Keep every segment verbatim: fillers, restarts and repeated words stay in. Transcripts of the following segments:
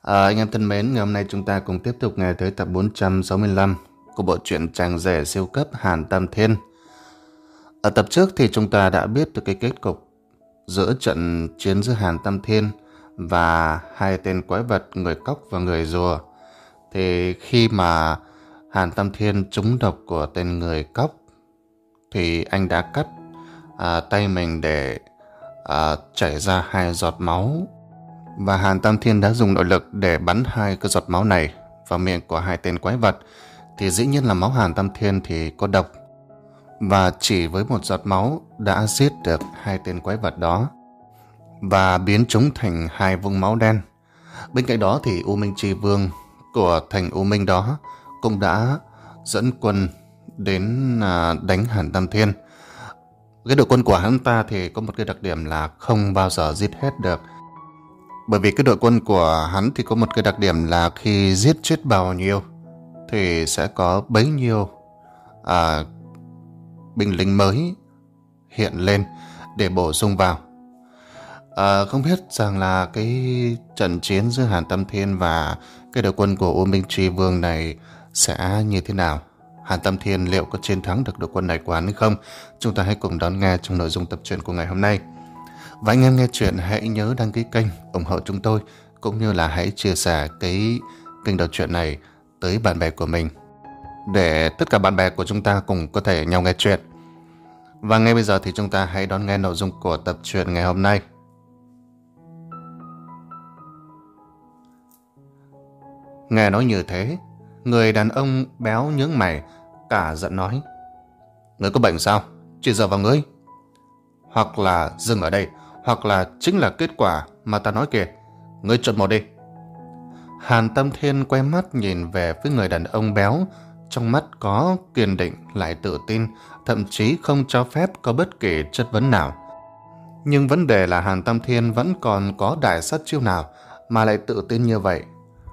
À, anh em thân mến, ngày hôm nay chúng ta cùng tiếp tục nghe tới tập bốn trăm sáu mươi lăm của bộ truyện Chàng rể siêu cấp Hàn Tam Thiên. Ở tập trước thì chúng ta đã biết được cái kết cục giữa trận chiến giữa Hàn Tam Thiên và hai tên quái vật người cóc và người rùa. Thì khi mà Hàn Tam Thiên trúng độc của tên người cóc thì anh đã cắt à, tay mình để à, chảy ra hai giọt máu. Và Hàn Tam Thiên đã dùng nội lực để bắn hai cái giọt máu này vào miệng của hai tên quái vật. Thì dĩ nhiên là máu Hàn Tam Thiên thì có độc. Và chỉ với một giọt máu đã giết được hai tên quái vật đó và biến chúng thành hai vũng máu đen. Bên cạnh đó thì U Minh Chi Vương của thành U Minh đó cũng đã dẫn quân đến đánh Hàn Tam Thiên. Cái đội quân của hắn ta thì có một cái đặc điểm là không bao giờ giết hết được. Bởi vì cái đội quân của hắn thì có một cái đặc điểm là khi giết chết bao nhiêu thì sẽ có bấy nhiêu à, binh lính mới hiện lên để bổ sung vào. À, không biết rằng là cái trận chiến giữa Hàn Tam Thiên và cái đội quân của U Minh Chi Vương này sẽ như thế nào? Hàn Tam Thiên liệu có chiến thắng được đội quân này của hắn hay không? Chúng ta hãy cùng đón nghe trong nội dung tập truyện của ngày hôm nay. Và anh em nghe chuyện hãy nhớ đăng ký kênh, ủng hộ chúng tôi, cũng như là hãy chia sẻ cái kênh đọc truyện này tới bạn bè của mình, để tất cả bạn bè của chúng ta cùng có thể nhau nghe chuyện. Và ngay bây giờ thì chúng ta hãy đón nghe nội dung của tập truyện ngày hôm nay. Nghe nói như thế, người đàn ông béo nhướng mày, cả giận nói: "Ngươi có bệnh sao? Chỉ giờ vào ngươi. Hoặc là dừng ở đây, hoặc là chính là kết quả mà ta nói kìa. Ngươi chọn một đi." Hàn Tam Thiên quay mắt nhìn về phía người đàn ông béo, trong mắt có kiên định lại tự tin, thậm chí không cho phép có bất kỳ chất vấn nào. Nhưng vấn đề là Hàn Tam Thiên vẫn còn có đại sát chiêu nào mà lại tự tin như vậy?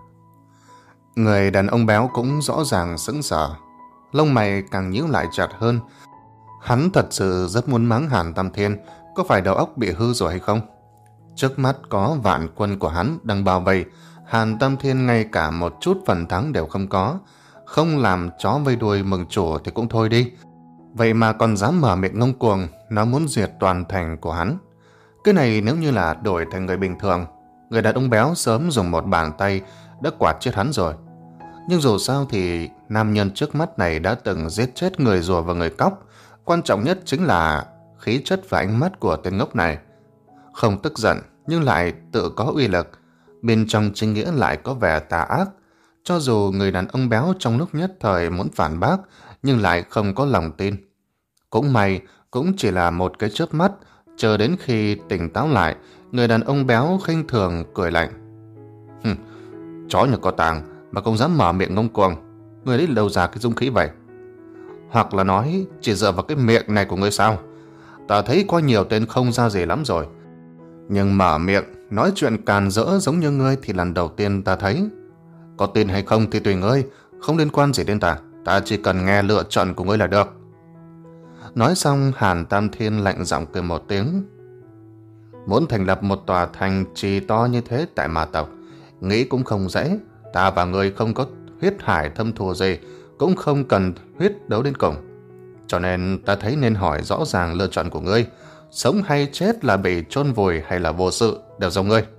Người đàn ông béo cũng rõ ràng sững sờ, lông mày càng nhíu lại chặt hơn. Hắn thật sự rất muốn mắng Hàn Tam Thiên có phải đầu óc bị hư rồi hay không. Trước mắt có vạn quân của hắn đang bao vây, Hàn Tam Thiên ngay cả một chút phần thắng đều không có. Không làm chó vây đuôi mừng chủ thì cũng thôi đi, vậy mà còn dám mở miệng ngông cuồng, nó muốn diệt toàn thành của hắn. Cái này nếu như là đổi thành người bình thường, người đàn ông béo sớm dùng một bàn tay đã quạt chết hắn rồi. Nhưng dù sao thì nam nhân trước mắt này đã từng giết chết người rùa và người cóc. Quan trọng nhất chính là khí chất và ánh mắt của tên ngốc này. Không tức giận nhưng lại tự có uy lực, bên trong chính nghĩa lại có vẻ tà ác. Cho dù người đàn ông béo trong lúc nhất thời muốn phản bác, nhưng lại không có lòng tin. Cũng may, cũng chỉ là một cái chớp mắt, chờ đến khi tỉnh táo lại, người đàn ông béo khinh thường cười lạnh: "Hừm, chó nhà có tàng mà không dám mở miệng ngông cuồng, người đấy đâu ra cái dũng khí vậy? Hoặc là nói chỉ dựa vào cái miệng này của ngươi sao? Ta thấy có nhiều tên không ra gì lắm rồi, nhưng mở miệng nói chuyện càn rỡ giống như ngươi thì lần đầu tiên ta thấy. Có tin hay không thì tùy ngươi, không liên quan gì đến ta, ta chỉ cần nghe lựa chọn của ngươi là được." Nói xong, Hàn Tam Thiên lạnh giọng cười một tiếng: "Muốn thành lập một tòa thành trì to như thế tại ma tộc, nghĩ cũng không dễ. Ta và ngươi không có huyết hải thâm thù gì, cũng không cần huyết đấu đến cùng. Cho nên ta thấy nên hỏi rõ ràng lựa chọn của ngươi, sống hay chết, là bị chôn vùi hay là vô sự, đều do ngươi."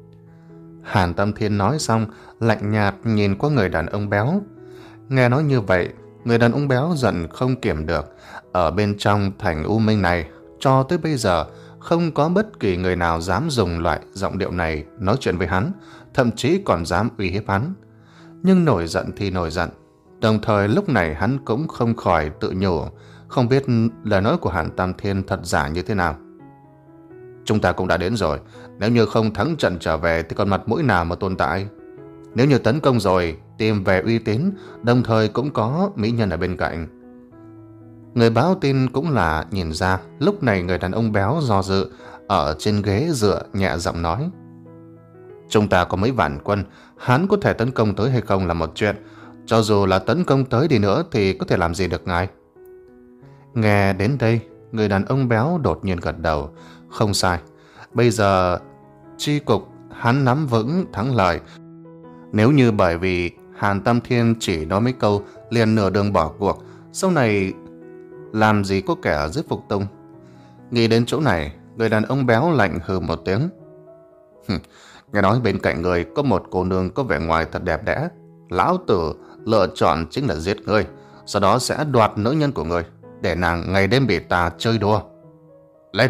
Hàn Tam Thiên nói xong, lạnh nhạt nhìn qua người đàn ông béo. Nghe nói như vậy, người đàn ông béo giận không kiểm được. Ở bên trong thành U Minh này, cho tới bây giờ không có bất kỳ người nào dám dùng loại giọng điệu này nói chuyện với hắn, thậm chí còn dám uy hiếp hắn. Nhưng nổi giận thì nổi giận, đồng thời lúc này hắn cũng không khỏi tự nhủ, không biết lời nói của Hàn Tam Thiên thật giả như thế nào. Chúng ta cũng đã đến rồi, nếu như không thắng trận trở về thì còn mặt mũi nào mà tồn tại? Nếu như tấn công rồi, tìm về uy tín, đồng thời cũng có mỹ nhân ở bên cạnh. Người báo tin cũng là nhìn ra, lúc này người đàn ông béo do dự, ở trên ghế dựa nhẹ giọng nói: "Chúng ta có mấy vạn quân, hắn có thể tấn công tới hay không là một chuyện. Cho dù là tấn công tới đi nữa thì có thể làm gì được ngài?" Nghe đến đây, người đàn ông béo đột nhiên gật đầu. Không sai, bây giờ chi cục hắn nắm vững thắng lợi, Nếu như bởi vì Hàn Tam Thiên chỉ nói mấy câu liền nửa đường bỏ cuộc, sau này làm gì có kẻ giết phục tùng. Nghĩ đến chỗ này, người đàn ông béo lạnh hừ một tiếng. Nghe nói bên cạnh người có một cô nương có vẻ ngoài thật đẹp đẽ. Lão tử lựa chọn chính là giết người, sau đó sẽ đoạt nữ nhân của người, để nàng ngày đêm bị ta chơi đùa. Lên!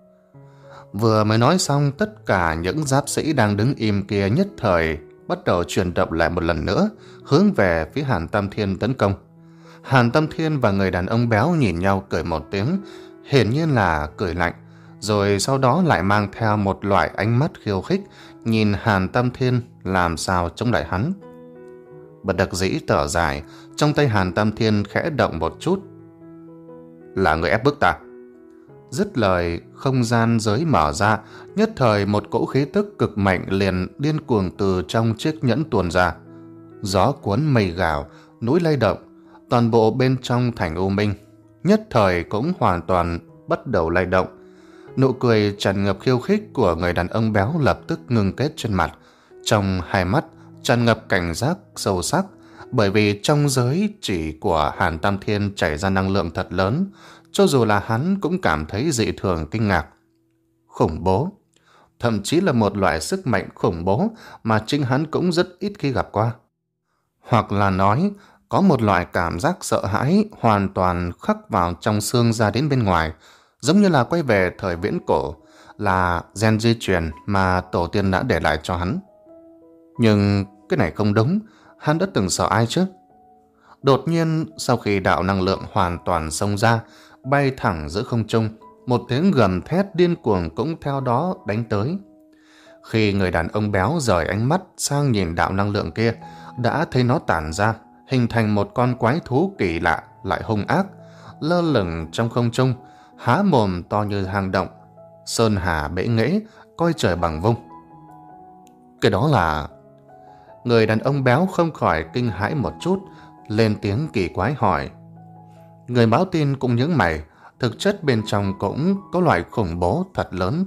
Vừa mới nói xong, tất cả những giáp sĩ đang đứng im kia nhất thời bắt đầu chuyển động lại một lần nữa, hướng về phía Hàn Tam Thiên tấn công. Hàn Tam Thiên và người đàn ông béo nhìn nhau cười một tiếng, hiển nhiên là cười lạnh, rồi sau đó lại mang theo một loại ánh mắt khiêu khích, nhìn Hàn Tam Thiên làm sao chống lại hắn. Bất đắc dĩ thở dài, trong tay Hàn Tam Thiên khẽ động một chút. Là người ép bức ta. Dứt lời, không gian giới mở ra, nhất thời một cỗ khí tức cực mạnh liền điên cuồng từ trong chiếc nhẫn tuôn ra. Gió cuốn mây gào, núi lay động, toàn bộ bên trong thành U Minh nhất thời cũng hoàn toàn bắt đầu lay động. Nụ cười tràn ngập khiêu khích của người đàn ông béo lập tức ngưng kết trên mặt, trong hai mắt tràn ngập cảnh giác sâu sắc, bởi vì trong giới chỉ của Hàn Tam Thiên chảy ra năng lượng thật lớn, cho dù là hắn cũng cảm thấy dị thường kinh ngạc. Khủng bố, thậm chí là một loại sức mạnh khủng bố mà chính hắn cũng rất ít khi gặp qua. Hoặc là nói, có một loại cảm giác sợ hãi hoàn toàn khắc vào trong xương ra đến bên ngoài, giống như là quay về thời viễn cổ, là gen di truyền mà tổ tiên đã để lại cho hắn. Nhưng cái này không đúng, hắn đã từng sợ ai chứ? Đột nhiên, sau khi đạo năng lượng hoàn toàn xông ra, bay thẳng giữa không trung, một tiếng gầm thét điên cuồng cũng theo đó đánh tới. Khi người đàn ông béo rời ánh mắt sang nhìn đạo năng lượng kia, đã thấy nó tản ra, hình thành một con quái thú kỳ lạ lại hung ác, lơ lửng trong không trung, há mồm to như hang động, sơn hà bể nghễ, coi trời bằng vung. Cái đó là... Người đàn ông béo không khỏi kinh hãi một chút, lên tiếng kỳ quái hỏi. Người báo tin cũng nhướng mày, thực chất bên trong cũng có loại khủng bố thật lớn.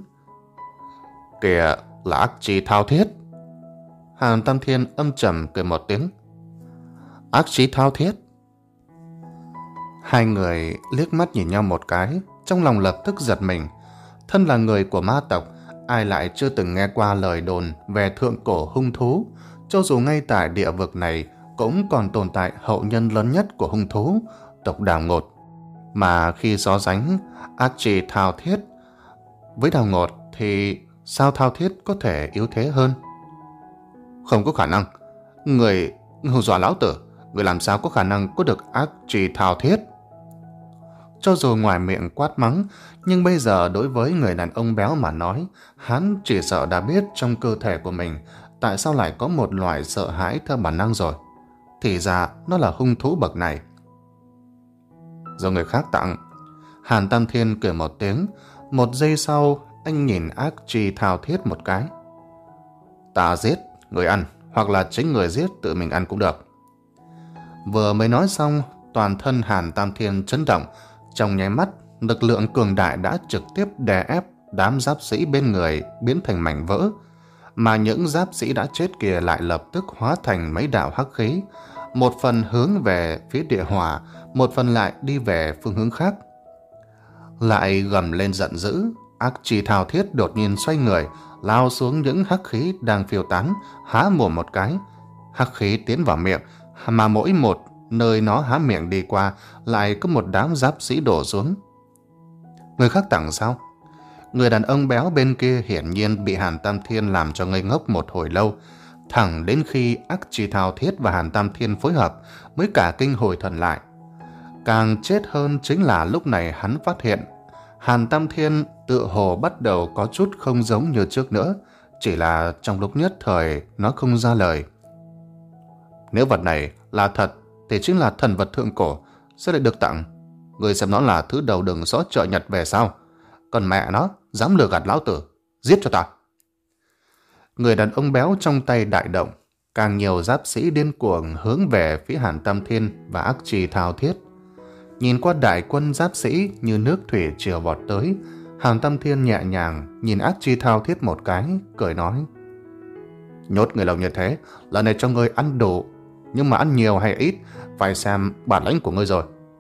Kìa, là ác chi thao thiết. Hàn Tam Thiên âm trầm cười một tiếng. Ác chi thao thiết. Hai người liếc mắt nhìn nhau một cái, trong lòng lập tức giật mình. Thân là người của ma tộc, ai lại chưa từng nghe qua lời đồn về thượng cổ hung thú, cho dù ngay tại địa vực này cũng còn tồn tại hậu nhân lớn nhất của hung thú, tộc Đào Ngột. Mà khi so sánh ác trì thao thiết với Đào Ngột thì sao thao thiết có thể yếu thế hơn? Không có khả năng. Người hù dọa lão tử, người làm sao có khả năng có được ác trì thao thiết? Cho dù ngoài miệng quát mắng, nhưng bây giờ đối với người đàn ông béo mà nói, hắn chỉ sợ đã biết trong cơ thể của mình tại sao lại có một loại sợ hãi theo bản năng rồi. Thì ra nó là hung thú bậc này. Do người khác tặng. Hàn Tam Thiên cười một tiếng. Một giây sau, anh nhìn ác chi thao thiết một cái. Ta giết, người ăn, hoặc là chính người giết tự mình ăn cũng được. Vừa mới nói xong, toàn thân Hàn Tam Thiên chấn động. Trong nháy mắt, lực lượng cường đại đã trực tiếp đè ép đám giáp sĩ bên người biến thành mảnh vỡ, mà những giáp sĩ đã chết kia lại lập tức hóa thành mấy đạo hắc khí, một phần hướng về phía địa hỏa, một phần lại đi về phương hướng khác. Lại gầm lên giận dữ, ác chi thao thiết đột nhiên xoay người, lao xuống những hắc khí đang phiêu tán, há mồm một cái. Hắc khí tiến vào miệng, mà mỗi một nơi nó há miệng đi qua lại có một đám giáp sĩ đổ xuống. Người khác tặng sao? Người đàn ông béo bên kia hiển nhiên bị Hàn Tam Thiên làm cho ngây ngốc một hồi lâu, thẳng đến khi ác chi thao thiết và Hàn Tam Thiên phối hợp mới cả kinh hồi thần lại. Càng chết hơn chính là lúc này hắn phát hiện Hàn Tam Thiên tựa hồ bắt đầu có chút không giống như trước nữa, chỉ là trong lúc nhất thời nó không ra lời. Nếu vật này là thật thì chính là thần vật thượng cổ, sẽ lại được tặng. Người xem nó là thứ đầu đừng xó chợ Nhật về sao? Còn mẹ nó dám lừa gạt lão tử, giết cho ta. Người đàn ông béo trong tay đại động, càng nhiều giáp sĩ điên cuồng hướng về phía Hàn Tam Thiên và ác trì thao thiết. Nhìn qua đại quân giáp sĩ như nước thủy triều vọt tới, Hàn Tam Thiên nhẹ nhàng nhìn ác trì thao thiết một cái, cười nói: Nhốt người lâu như thế, lần này cho ngươi ăn đủ, nhưng mà ăn nhiều hay ít, phải xem bản lĩnh của ngươi rồi.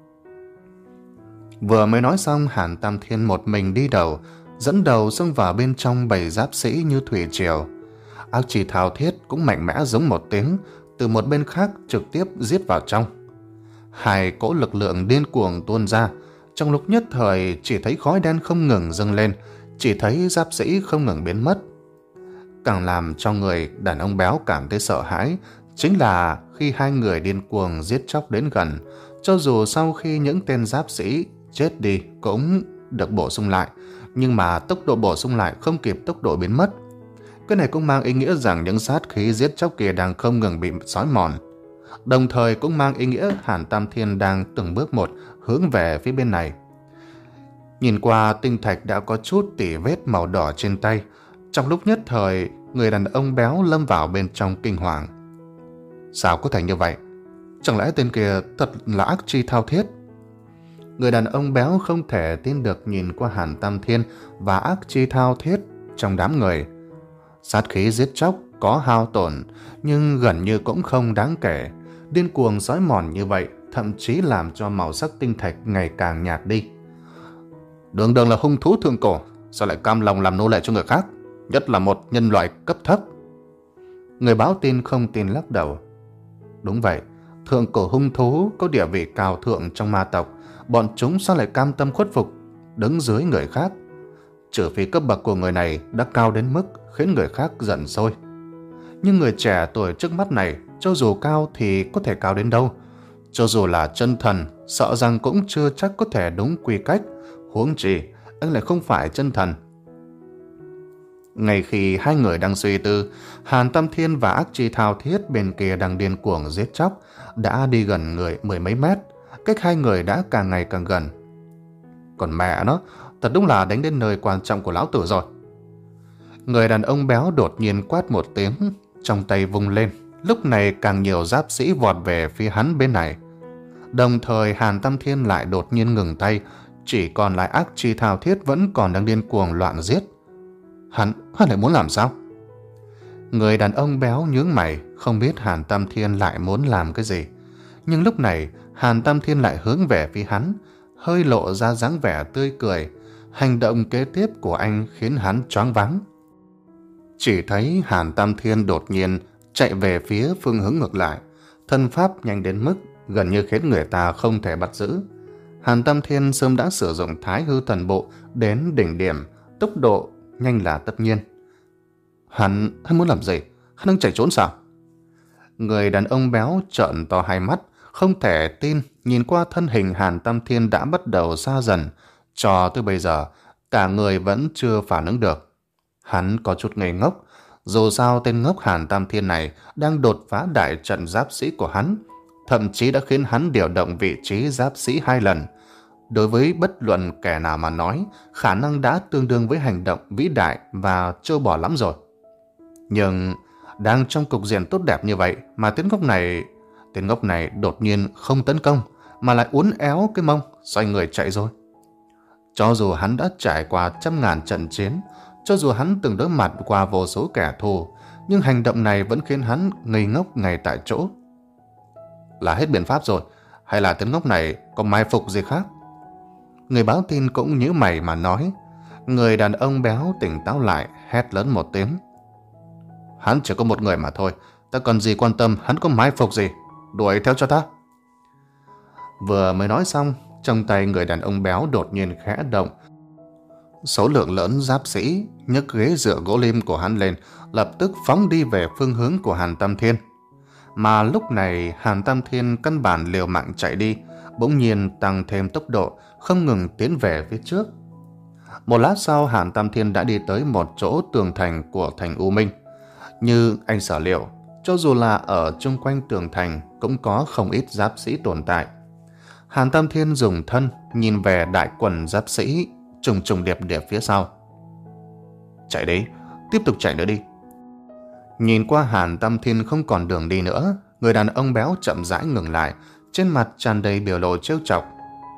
Vừa mới nói xong, Hàn Tam Thiên một mình đi đầu, dẫn đầu xông vào bên trong bầy giáp sĩ như thủy triều. Ác Chi Thao Thiết cũng mạnh mẽ giống một tiếng, từ một bên khác trực tiếp giết vào trong. Hai cỗ lực lượng điên cuồng tuôn ra, trong lúc nhất thời chỉ thấy khói đen không ngừng dâng lên, chỉ thấy giáp sĩ không ngừng biến mất. Càng làm cho người đàn ông béo cảm thấy sợ hãi chính là khi hai người điên cuồng giết chóc đến gần, cho dù sau khi những tên giáp sĩ chết đi cũng được bổ sung lại, nhưng mà tốc độ bổ sung lại không kịp tốc độ biến mất. Cái này cũng mang ý nghĩa rằng những sát khí giết chóc kia đang không ngừng bị xói mòn, đồng thời cũng mang ý nghĩa Hàn Tam Thiên đang từng bước một hướng về phía bên này. Nhìn qua tinh thạch đã có chút tỉ vết màu đỏ trên tay, trong lúc nhất thời người đàn ông béo lâm vào bên trong kinh hoàng. Sao có thể như vậy? Chẳng lẽ tên kia thật là Ác Chi Thao Thiết? Người đàn ông béo không thể tin được nhìn qua Hàn Tam Thiên và Ác Chi Thao Thiết trong đám người. Sát khí giết chóc có hao tổn, nhưng gần như cũng không đáng kể. Điên cuồng xói mòn như vậy, thậm chí làm cho màu sắc tinh thạch ngày càng nhạt đi. Đường đường là hung thú thượng cổ, sao lại cam lòng làm nô lệ cho người khác, nhất là một nhân loại cấp thấp? Người báo tin không tin lắc đầu. Đúng vậy, thượng cổ hung thú có địa vị cao thượng trong ma tộc, bọn chúng sao lại cam tâm khuất phục, đứng dưới người khác? Trừ phi cấp bậc của người này đã cao đến mức khiến người khác giận sôi. Nhưng người trẻ tuổi trước mắt này, cho dù cao thì có thể cao đến đâu? Cho dù là chân thần, sợ rằng cũng chưa chắc có thể đúng quy cách, huống chi anh lại không phải chân thần. Ngay khi hai người đang suy tư, Hàn Tam Thiên và Ác Chi Thao Thiết bên kia đang điên cuồng giết chóc, đã đi gần người mười mấy mét, cách hai người đã càng ngày càng gần. Còn mẹ nó, thật đúng là đánh đến nơi quan trọng của lão tử rồi. Người đàn ông béo đột nhiên quát một tiếng, trong tay vung lên, lúc này càng nhiều giáp sĩ vọt về phía hắn bên này. Đồng thời Hàn Tam Thiên lại đột nhiên ngừng tay, chỉ còn lại Ác Chi Thao Thiết vẫn còn đang điên cuồng loạn giết. Hắn, hắn lại muốn làm sao? Người đàn ông béo nhướng mày, không biết Hàn Tam Thiên lại muốn làm cái gì. Nhưng lúc này Hàn Tam Thiên lại hướng về phía hắn, hơi lộ ra dáng vẻ tươi cười. Hành động kế tiếp của anh khiến hắn choáng váng. Chỉ thấy Hàn Tam Thiên đột nhiên chạy về phía phương hướng ngược lại, thân pháp nhanh đến mức gần như khiến người ta không thể bắt giữ. Hàn Tam Thiên sớm đã sử dụng Thái Hư Thần Bộ đến đỉnh điểm, tốc độ nhanh là tất nhiên. Hắn, hắn muốn làm gì? Hắn đang chạy trốn sao? Người đàn ông béo trợn to hai mắt, không thể tin nhìn qua thân hình Hàn Tam Thiên đã bắt đầu xa dần. Cho tới bây giờ, cả người vẫn chưa phản ứng được. Hắn có chút ngây ngốc, dù sao tên ngốc Hàn Tam Thiên này đang đột phá đại trận giáp sĩ của hắn, thậm chí đã khiến hắn điều động vị trí giáp sĩ hai lần. Đối với bất luận kẻ nào mà nói, khả năng đã tương đương với hành động vĩ đại và trâu bò lắm rồi. Nhưng đang trong cục diện tốt đẹp như vậy mà tên ngốc này tên ngốc này đột nhiên không tấn công mà lại uốn éo cái mông xoay người chạy rồi. Cho dù hắn đã trải qua trăm ngàn trận chiến, cho dù hắn từng đối mặt qua vô số kẻ thù, nhưng hành động này vẫn khiến hắn ngây ngốc ngay tại chỗ. Là hết biện pháp rồi, hay là tên ngốc này có mai phục gì khác? Người báo tin cũng nhíu mày mà nói. Người đàn ông béo tỉnh táo lại, hét lớn một tiếng. Hắn chỉ có một người mà thôi, ta còn gì quan tâm hắn có mai phục gì, đuổi theo cho ta. Vừa mới nói xong, trong tay người đàn ông béo đột nhiên khẽ động. Số lượng lớn giáp sĩ nhấc ghế dựa gỗ lim của hắn lên, lập tức phóng đi về phương hướng của Hàn Tam Thiên. Mà lúc này Hàn Tam Thiên căn bản liều mạng chạy đi, bỗng nhiên tăng thêm tốc độ, không ngừng tiến về phía trước. Một lát sau, Hàn Tam Thiên đã đi tới một chỗ tường thành của thành U Minh. Như anh sở liệu, cho dù là ở chung quanh tường thành cũng có không ít giáp sĩ tồn tại. Hàn Tam Thiên dùng thân nhìn về đại quần giáp sĩ trùng trùng điệp điệp phía sau. Chạy đi, tiếp tục chạy nữa đi. Nhìn qua Hàn Tam Thiên không còn đường đi nữa, người đàn ông béo chậm rãi ngừng lại, trên mặt tràn đầy biểu lộ trêu chọc.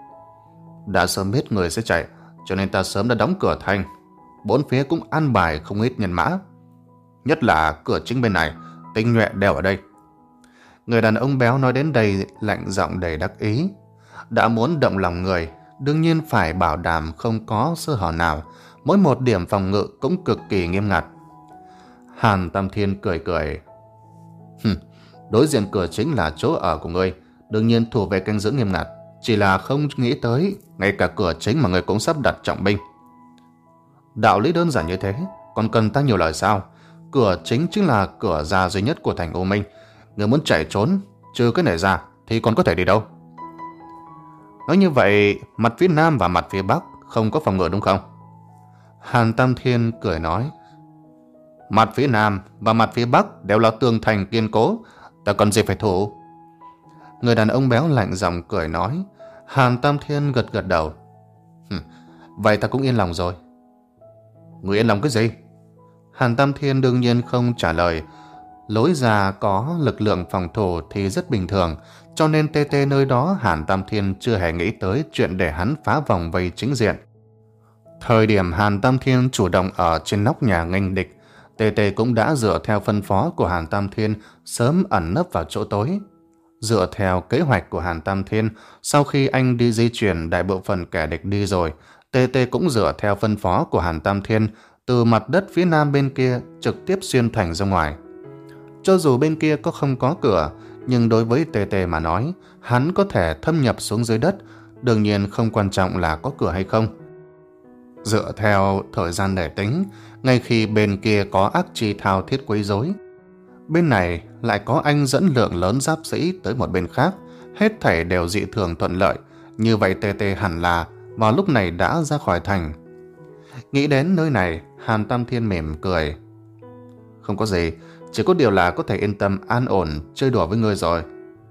Đã sớm biết người sẽ chạy, cho nên ta sớm đã đóng cửa thành. Bốn phía cũng an bài không ít nhân mã. nhất là cửa chính bên này, tinh nhuệ đều ở đây. Người đàn ông béo nói đến đây lạnh giọng đầy đắc ý. Đã muốn động lòng người, đương nhiên phải bảo đảm không có sơ hở nào, mỗi một điểm phòng ngự cũng cực kỳ nghiêm ngặt. Hàn Tam Thiên cười cười. Hừm, đối diện cửa chính là chỗ ở của ngươi, đương nhiên thủ vệ canh giữ nghiêm ngặt, chỉ là không nghĩ tới ngay cả cửa chính mà ngươi cũng sắp đặt trọng binh. Đạo lý đơn giản như thế, còn cần ta nhiều lời sao? Cửa chính chính là cửa ra duy nhất của thành U Minh. Ngươi muốn chạy trốn, trừ cái này ra thì còn có thể đi đâu? Nói như vậy, mặt phía nam và mặt phía bắc không có phòng ngự đúng không? Hàn Tam Thiên cười nói. Mặt phía nam và mặt phía bắc đều là tường thành kiên cố, ta cần gì phải thủ? Người đàn ông béo lạnh giọng cười nói. Hàn Tam Thiên gật gật đầu. Vậy ta cũng yên lòng rồi. Người yên lòng cái gì? Hàn Tam Thiên đương nhiên không trả lời. Lối ra có lực lượng phòng thủ thì rất bình thường, cho nên tê tê nơi đó Hàn Tam Thiên chưa hề nghĩ tới chuyện để hắn phá vòng vây chính diện. Thời điểm Hàn Tam Thiên chủ động ở trên nóc nhà nghênh địch, tê tê cũng đã dựa theo phân phó của Hàn Tam Thiên sớm ẩn nấp vào chỗ tối. Dựa theo kế hoạch của Hàn Tam Thiên, sau khi anh đi di chuyển đại bộ phận kẻ địch đi rồi, tê tê cũng dựa theo phân phó của Hàn Tam Thiên từ mặt đất phía nam bên kia trực tiếp xuyên thành ra ngoài. Cho dù bên kia có không có cửa, nhưng đối với tê tê mà nói, hắn có thể thâm nhập xuống dưới đất, đương nhiên không quan trọng là có cửa hay không. Dựa theo thời gian để tính, ngay khi bên kia có ác chi thao thiết quấy rối, bên này lại có anh dẫn lượng lớn giáp sĩ tới một bên khác, hết thảy đều dị thường thuận lợi. Như vậy tê tê hẳn là vào lúc này đã ra khỏi thành. Nghĩ đến nơi này, Hàn Tam Thiên mỉm cười. Không có gì, chỉ có điều là có thể yên tâm an ổn chơi đùa với ngươi rồi.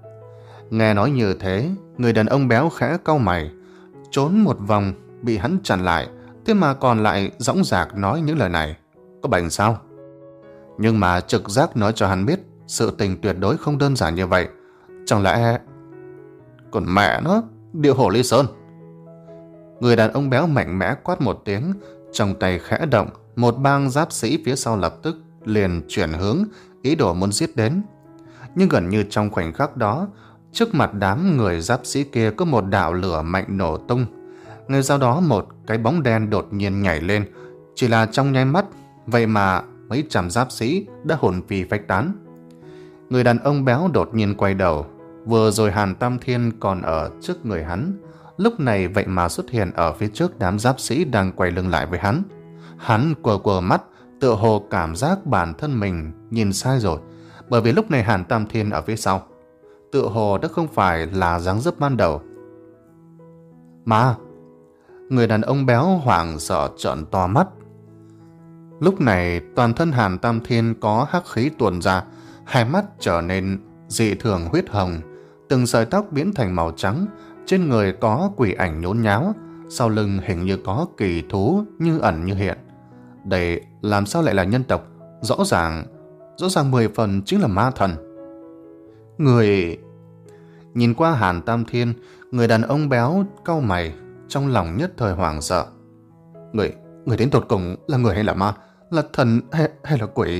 Nghe nói như thế, người đàn ông béo khẽ cau mày, trốn một vòng bị hắn chặn lại, thế mà còn lại dõng dạc nói những lời này. Có bệnh sao? Nhưng mà trực giác nói cho hắn biết sự tình tuyệt đối không đơn giản như vậy. Chẳng lẽ... Còn mẹ nó, điệu hổ ly sơn. Người đàn ông béo mạnh mẽ quát một tiếng, trong tay khẽ động, một bang giáp sĩ phía sau lập tức liền chuyển hướng, ý đồ muốn giết đến. Nhưng gần như trong khoảnh khắc đó, trước mặt đám người giáp sĩ kia có một đạo lửa mạnh nổ tung. Ngay sau đó một cái bóng đen đột nhiên nhảy lên, chỉ là trong nháy mắt, vậy mà mấy trăm giáp sĩ đã hồn phi phách tán. Người đàn ông béo đột nhiên quay đầu, vừa rồi Hàn Tam Thiên còn ở trước người hắn, lúc này vậy mà xuất hiện ở phía trước đám giáp sĩ đang quay lưng lại với hắn. Hắn quờ quờ mắt, tựa hồ cảm giác bản thân mình nhìn sai rồi, bởi vì lúc này Hàn Tam Thiên ở phía sau, tựa hồ đã không phải là dáng dấp ban đầu. Mà người đàn ông béo hoảng sợ trợn to mắt. Lúc này toàn thân Hàn Tam Thiên có hắc khí tuôn ra, hai mắt trở nên dị thường huyết hồng, từng sợi tóc biến thành màu trắng, trên người có quỷ ảnh nhốn nháo, sau lưng hình như có kỳ thú như ẩn như hiện. Đây làm sao lại là nhân tộc? Rõ ràng, rõ ràng mười phần chính là ma thần. Người... Nhìn qua Hàn Tam Thiên, người đàn ông béo cau mày, trong lòng nhất thời hoảng sợ. Người, người đến tột cùng là người hay là ma? Là thần hay, hay là quỷ?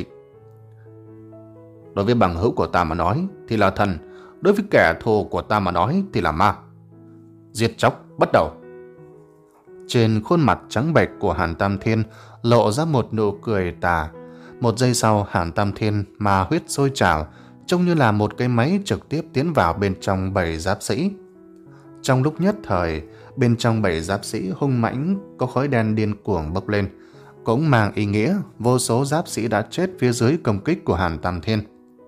Đối với bằng hữu của ta mà nói thì là thần, đối với kẻ thù của ta mà nói thì là ma. Giết chóc bắt đầu. Trên khuôn mặt trắng bệch của Hàn Tam Thiên lộ ra một nụ cười tà. Một giây sau, Hàn Tam Thiên ma huyết sôi trào, trông như là một cái máy trực tiếp tiến vào bên trong bầy giáp sĩ. Trong lúc nhất thời, bên trong bầy giáp sĩ hung mãnh có khói đen điên cuồng bốc lên, cũng mang ý nghĩa vô số giáp sĩ đã chết phía dưới công kích của Hàn Tam Thiên.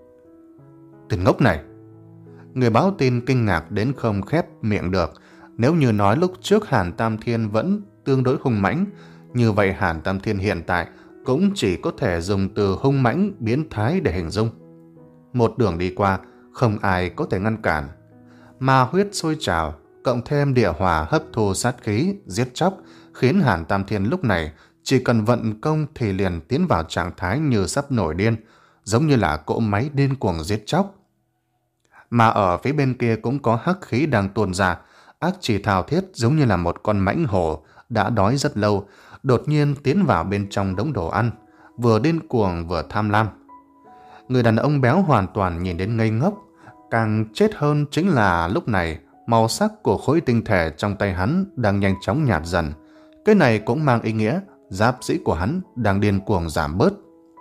Tên ngốc này! Người báo tin kinh ngạc đến không khép miệng được. Nếu như nói lúc trước Hàn Tam Thiên vẫn tương đối hung mãnh, như vậy Hàn Tam Thiên hiện tại cũng chỉ có thể dùng từ hung mãnh biến thái để hình dung. Một đường đi qua, không ai có thể ngăn cản. Ma huyết sôi trào, cộng thêm địa hỏa hấp thu sát khí, giết chóc, khiến Hàn Tam Thiên lúc này chỉ cần vận công thì liền tiến vào trạng thái như sắp nổi điên, giống như là cỗ máy điên cuồng giết chóc. Mà ở phía bên kia cũng có hắc khí đang tuôn ra, ác chỉ thao thiết giống như là một con mãnh hổ đã đói rất lâu, đột nhiên tiến vào bên trong đống đồ ăn, vừa điên cuồng vừa tham lam. Người đàn ông béo hoàn toàn nhìn đến ngây ngốc. Càng chết hơn chính là lúc này màu sắc của khối tinh thể trong tay hắn đang nhanh chóng nhạt dần. Cái này cũng mang ý nghĩa giáp sĩ của hắn đang điên cuồng giảm bớt.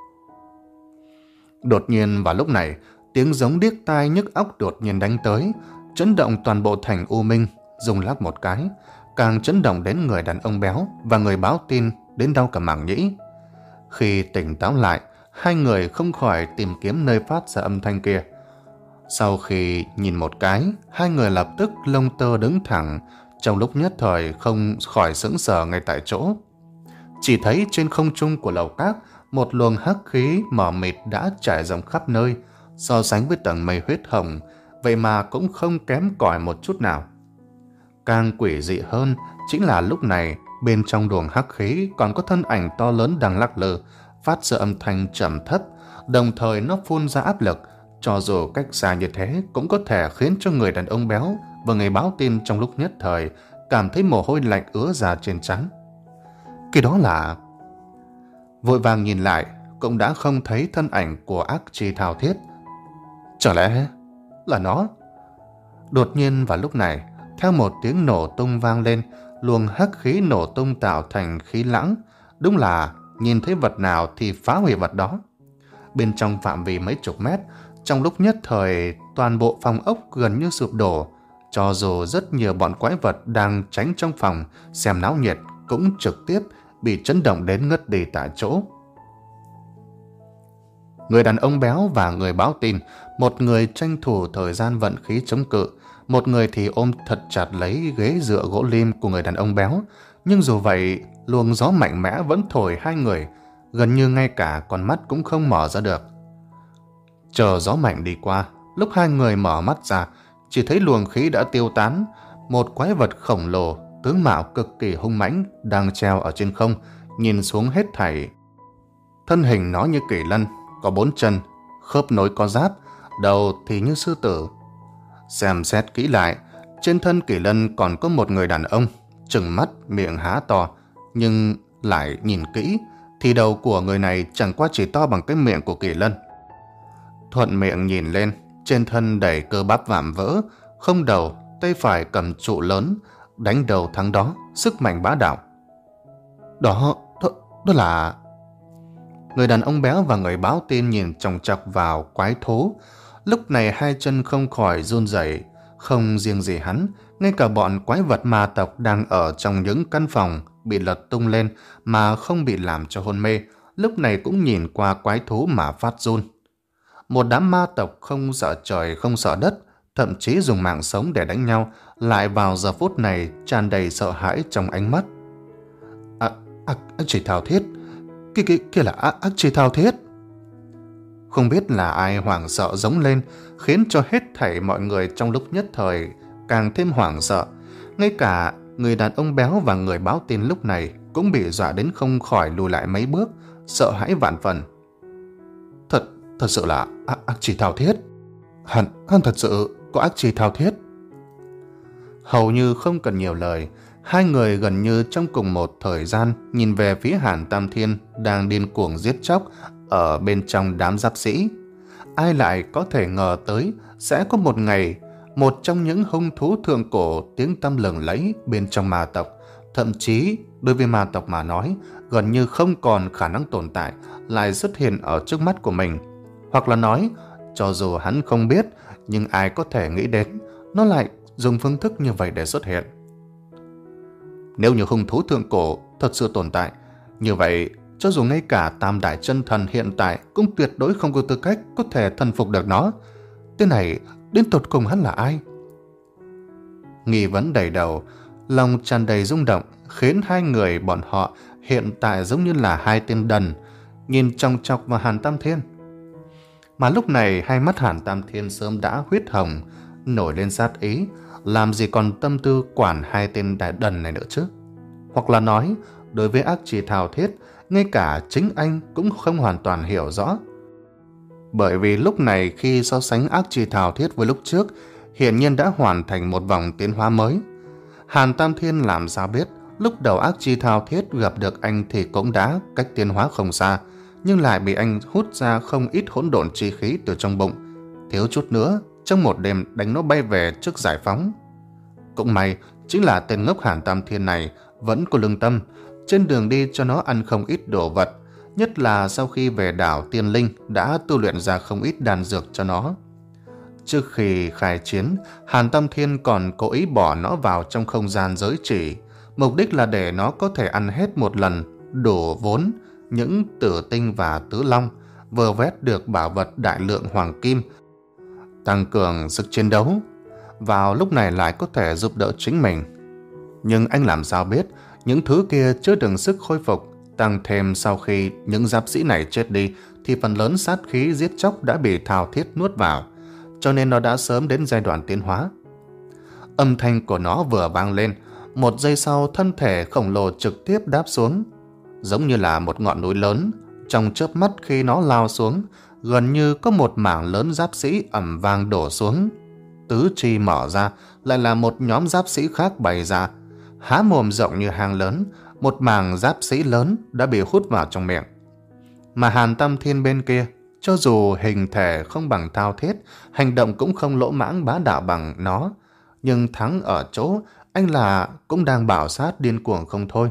Đột nhiên vào lúc này, tiếng giống điếc tai nhức óc đột nhiên đánh tới, chấn động toàn bộ thành U Minh, rung lắc một cái, càng chấn động đến người đàn ông béo và người báo tin đến đau cả màng nhĩ. Khi tỉnh táo lại, hai người không khỏi tìm kiếm nơi phát ra âm thanh kia. Sau khi nhìn một cái, hai người lập tức lông tơ đứng thẳng, trong lúc nhất thời không khỏi sững sờ ngay tại chỗ. Chỉ thấy trên không trung của lầu các, một luồng hắc khí mờ mịt đã trải rộng khắp nơi, so sánh với tầng mây huyết hồng, vậy mà cũng không kém cỏi một chút nào. Càng quỷ dị hơn chính là lúc này bên trong luồng hắc khí còn có thân ảnh to lớn đang lắc lư, phát ra âm thanh trầm thấp, đồng thời nó phun ra áp lực, cho dù cách xa như thế cũng có thể khiến cho người đàn ông béo và người báo tin trong lúc nhất thời cảm thấy mồ hôi lạnh ứa ra trên trán. Cái đó là... Vội vàng nhìn lại, cũng đã không thấy thân ảnh của ác chi thao thiết. Chẳng lẽ là nó? Đột nhiên vào lúc này, theo một tiếng nổ tung vang lên, luồng hắc khí nổ tung tạo thành khí lãng. Đúng là nhìn thấy vật nào thì phá hủy vật đó. Bên trong phạm vi mấy chục mét, trong lúc nhất thời toàn bộ phòng ốc gần như sụp đổ. Cho dù rất nhiều bọn quái vật đang tránh trong phòng xem náo nhiệt cũng trực tiếp bị chấn động đến ngất đi tại chỗ. Người đàn ông béo và người báo tin, một người tranh thủ thời gian vận khí chống cự, một người thì ôm thật chặt lấy ghế dựa gỗ lim của người đàn ông béo. Nhưng dù vậy, luồng gió mạnh mẽ vẫn thổi hai người, gần như ngay cả con mắt cũng không mở ra được. Chờ gió mạnh đi qua, lúc hai người mở mắt ra, chỉ thấy luồng khí đã tiêu tán. Một quái vật khổng lồ, tướng mạo cực kỳ hung mãnh, đang treo ở trên không, nhìn xuống hết thảy. Thân hình nó như kỳ lân, có bốn chân, khớp nối có giáp, đầu thì như sư tử. Xem xét kỹ lại, trên thân kỳ lân còn có một người đàn ông, trừng mắt, miệng há to, nhưng lại nhìn kỹ thì đầu của người này chẳng qua chỉ to bằng cái miệng của kỳ lân. Thuận miệng nhìn lên, trên thân đầy cơ bắp vạm vỡ, không đầu, tay phải cầm trụ lớn, đánh đầu thắng đó, sức mạnh bá đạo. Đó, đó, đó là... Người đàn ông béo và người báo tin nhìn chòng chọc vào quái thú. Lúc này hai chân không khỏi run rẩy. Không riêng gì hắn, ngay cả bọn quái vật ma tộc đang ở trong những căn phòng bị lật tung lên mà không bị làm cho hôn mê, lúc này cũng nhìn qua quái thú mà phát run. Một đám ma tộc không sợ trời không sợ đất, thậm chí dùng mạng sống để đánh nhau, lại vào giờ phút này tràn đầy sợ hãi trong ánh mắt. À, ác chỉ thao thiết, kia kia kia là ác, ác chỉ thao thiết. Không biết là ai hoảng sợ giống lên, khiến cho hết thảy mọi người trong lúc nhất thời càng thêm hoảng sợ. Ngay cả người đàn ông béo và người báo tin lúc này cũng bị dọa đến không khỏi lùi lại mấy bước, sợ hãi vạn phần. Thật, thật sự là ác, ác chỉ thao thiết. Hắn, hắn thật sự có ác chỉ thao thiết. Hầu như không cần nhiều lời, hai người gần như trong cùng một thời gian nhìn về phía Hàn Tam Thiên đang điên cuồng giết chóc ở bên trong đám giáp sĩ. Ai lại có thể ngờ tới sẽ có một ngày, một trong những hung thú thượng cổ tiếng tăm lừng lẫy bên trong ma tộc, thậm chí đối với ma tộc mà nói gần như không còn khả năng tồn tại, lại xuất hiện ở trước mắt của mình. Hoặc là nói, cho dù hắn không biết, nhưng ai có thể nghĩ đến nó lại dùng phương thức như vậy để xuất hiện. Nếu như hung thú thượng cổ thật sự tồn tại, như vậy cho dù ngay cả tam đại chân thần hiện tại cũng tuyệt đối không có tư cách có thể thần phục được nó. Thế này đến tột cùng hắn là ai? Nghi vấn đầy đầu, lòng tràn đầy rung động, khiến hai người bọn họ hiện tại giống như là hai tên đần nhìn chòng chọc vào Hàn Tam Thiên. Mà lúc này hai mắt Hàn Tam Thiên sớm đã huyết hồng, nổi lên sát ý, làm gì còn tâm tư quản hai tên đại đần này nữa chứ? Hoặc là nói, đối với ác chỉ thao thiết, ngay cả chính anh cũng không hoàn toàn hiểu rõ. Bởi vì lúc này khi so sánh ác chỉ thao thiết với lúc trước, hiển nhiên đã hoàn thành một vòng tiến hóa mới. Hàn Tam Thiên làm sao biết, lúc đầu ác chi thao thiết gặp được anh thì cũng đã cách tiến hóa không xa, nhưng lại bị anh hút ra không ít hỗn độn chi khí từ trong bụng. Thiếu chút nữa, trong một đêm đánh nó bay về trước giải phóng. Cũng may, chính là tên ngốc Hàn Tam Thiên này vẫn có lương tâm, trên đường đi cho nó ăn không ít đồ vật, nhất là sau khi về đảo Tiên Linh đã tu luyện ra không ít đan dược cho nó. Trước khi khai chiến, Hàn Tam Thiên còn cố ý bỏ nó vào trong không gian giới chỉ, mục đích là để nó có thể ăn hết một lần đủ vốn những tử tinh và tứ long, vơ vét được bảo vật đại lượng hoàng kim, tăng cường sức chiến đấu, vào lúc này lại có thể giúp đỡ chính mình. Nhưng anh làm sao biết những thứ kia chưa từng sức khôi phục, tăng thêm sau khi những giáp sĩ này chết đi thì phần lớn sát khí giết chóc đã bị thao thiết nuốt vào, cho nên nó đã sớm đến giai đoạn tiến hóa. Âm thanh của nó vừa vang lên, một giây sau thân thể khổng lồ trực tiếp đáp xuống, giống như là một ngọn núi lớn. Trong chớp mắt khi nó lao xuống, gần như có một mảng lớn giáp sĩ ầm vang đổ xuống. Tứ chi mở ra, lại là một nhóm giáp sĩ khác bày ra, há mồm rộng như hang lớn, một mảng giáp sĩ lớn đã bị hút vào trong miệng. Mà Hàn Tam Thiên bên kia, cho dù hình thể không bằng thao thiết, hành động cũng không lỗ mãng bá đạo bằng nó, nhưng thắng ở chỗ anh là cũng đang bảo sát điên cuồng không thôi.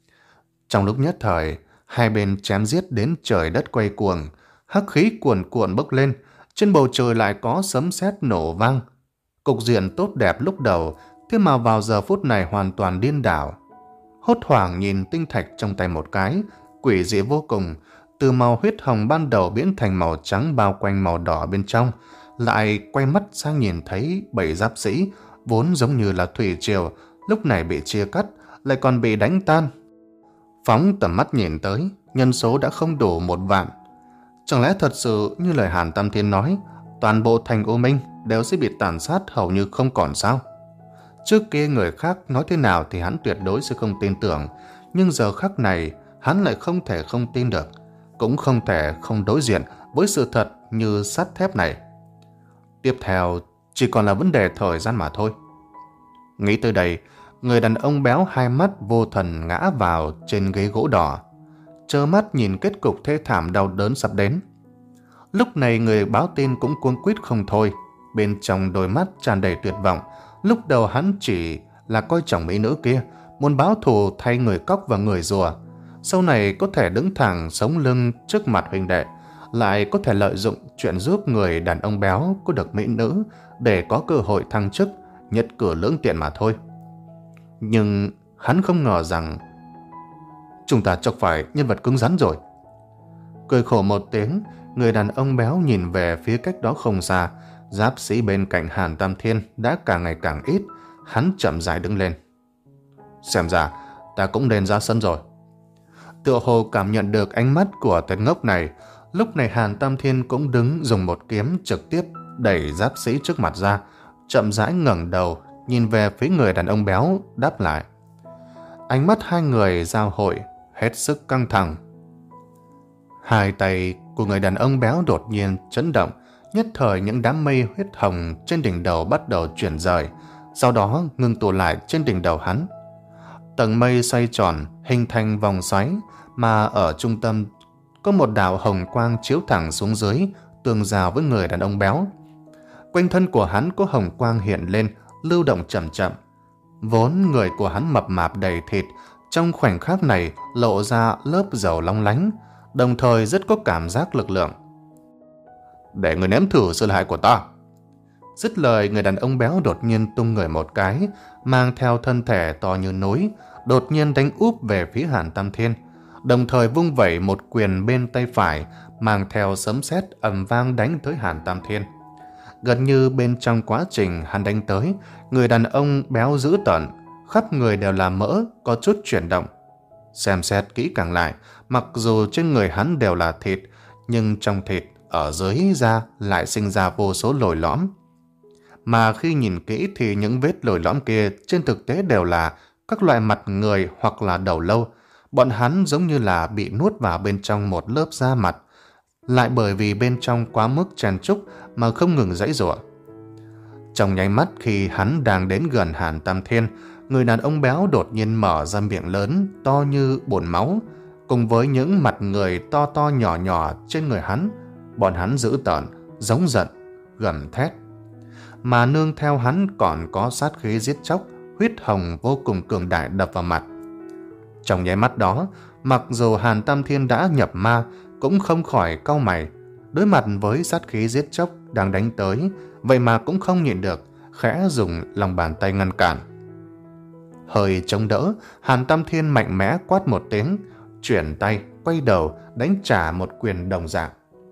Trong lúc nhất thời, hai bên chém giết đến trời đất quay cuồng, hắc khí cuồn cuộn bốc lên, trên bầu trời lại có sấm sét nổ vang. Cục diện tốt đẹp lúc đầu, thế mà vào giờ phút này hoàn toàn điên đảo. Hốt hoảng nhìn tinh thạch trong tay một cái, quỷ dị vô cùng, từ màu huyết hồng ban đầu biến thành màu trắng bao quanh màu đỏ bên trong, lại quay mắt sang nhìn thấy bảy giáp sĩ, vốn giống như là thủy triều, lúc này bị chia cắt, lại còn bị đánh tan. Phóng tầm mắt nhìn tới, nhân số đã không đủ một vạn. Chẳng lẽ thật sự như lời Hàn Tam Thiên nói, toàn bộ thành U Minh đều sẽ bị tàn sát hầu như không còn sao? Trước kia người khác nói thế nào thì hắn tuyệt đối sẽ không tin tưởng, nhưng giờ khắc này hắn lại không thể không tin được, cũng không thể không đối diện với sự thật như sắt thép này. Tiếp theo chỉ còn là vấn đề thời gian mà thôi. Nghĩ tới đây, người đàn ông béo hai mắt vô thần ngã vào trên ghế gỗ đỏ, trơ mắt nhìn kết cục thê thảm đau đớn sắp đến. Lúc này người báo tin cũng cuống quýt không thôi, bên trong đôi mắt tràn đầy tuyệt vọng. Lúc đầu hắn chỉ là coi trọng mỹ nữ kia, muốn báo thù thay người cóc và người rùa, sau này có thể đứng thẳng sống lưng trước mặt huynh đệ, lại có thể lợi dụng chuyện giúp người đàn ông béo có được mỹ nữ để có cơ hội thăng chức, nhất cử lưỡng tiện mà thôi. Nhưng hắn không ngờ rằng chúng ta chọc phải nhân vật cứng rắn rồi. Cười khổ một tiếng, người đàn ông béo nhìn về phía cách đó không xa, giáp sĩ bên cạnh Hàn Tam Thiên đã càng ngày càng ít. Hắn chậm rãi đứng lên. Xem ra ta cũng nên ra sân rồi. Tựa hồ cảm nhận được ánh mắt của tên ngốc này, lúc này Hàn Tam Thiên cũng đứng dùng một kiếm trực tiếp đẩy giáp sĩ trước mặt ra, chậm rãi ngẩng đầu nhìn về phía người đàn ông béo đáp lại. Ánh mắt hai người giao hội hết sức căng thẳng. Hai tay của người đàn ông béo đột nhiên chấn động, nhất thời những đám mây huyết hồng trên đỉnh đầu bắt đầu chuyển rời, sau đó ngưng tụ lại trên đỉnh đầu hắn. Tầng mây xoay tròn hình thành vòng xoáy, mà ở trung tâm có một đạo hồng quang chiếu thẳng xuống dưới, tương giao với người đàn ông béo. Quanh thân của hắn có hồng quang hiện lên, lưu động chậm chậm. Vốn người của hắn mập mạp đầy thịt, trong khoảnh khắc này lộ ra lớp dầu long lánh, đồng thời rất có cảm giác lực lượng. Để người nếm thử sự lợi hại của ta. Dứt lời, người đàn ông béo đột nhiên tung người một cái, mang theo thân thể to như núi, đột nhiên đánh úp về phía Hàn Tam Thiên, đồng thời vung vẩy một quyền bên tay phải, mang theo sấm sét ầm vang đánh tới Hàn Tam Thiên. Gần như bên trong quá trình hắn đánh tới, người đàn ông béo dữ tợn, khắp người đều là mỡ, có chút chuyển động. Xem xét kỹ càng lại, mặc dù trên người hắn đều là thịt, nhưng trong thịt, ở dưới da lại sinh ra vô số lồi lõm. Mà khi nhìn kỹ thì những vết lồi lõm kia trên thực tế đều là các loại mặt người hoặc là đầu lâu. Bọn hắn giống như là bị nuốt vào bên trong một lớp da mặt, lại bởi vì bên trong quá mức chen chúc mà không ngừng giãy giụa. Trong nháy mắt khi hắn đang đến gần Hàn Tam Thiên, người đàn ông béo đột nhiên mở ra miệng lớn to như bồn máu, cùng với những mặt người to to nhỏ nhỏ trên người hắn, bọn hắn dữ tợn, giống giận, gầm thét. Mà nương theo hắn còn có sát khí giết chóc, huyết hồng vô cùng cường đại đập vào mặt. Trong nháy mắt đó, mặc dù Hàn Tam Thiên đã nhập ma, cũng không khỏi cau mày. Đối mặt với sát khí giết chóc đang đánh tới, vậy mà cũng không nhịn được, khẽ dùng lòng bàn tay ngăn cản. Hơi chống đỡ, Hàn Tam Thiên mạnh mẽ quát một tiếng, chuyển tay, quay đầu, đánh trả một quyền đồng dạng.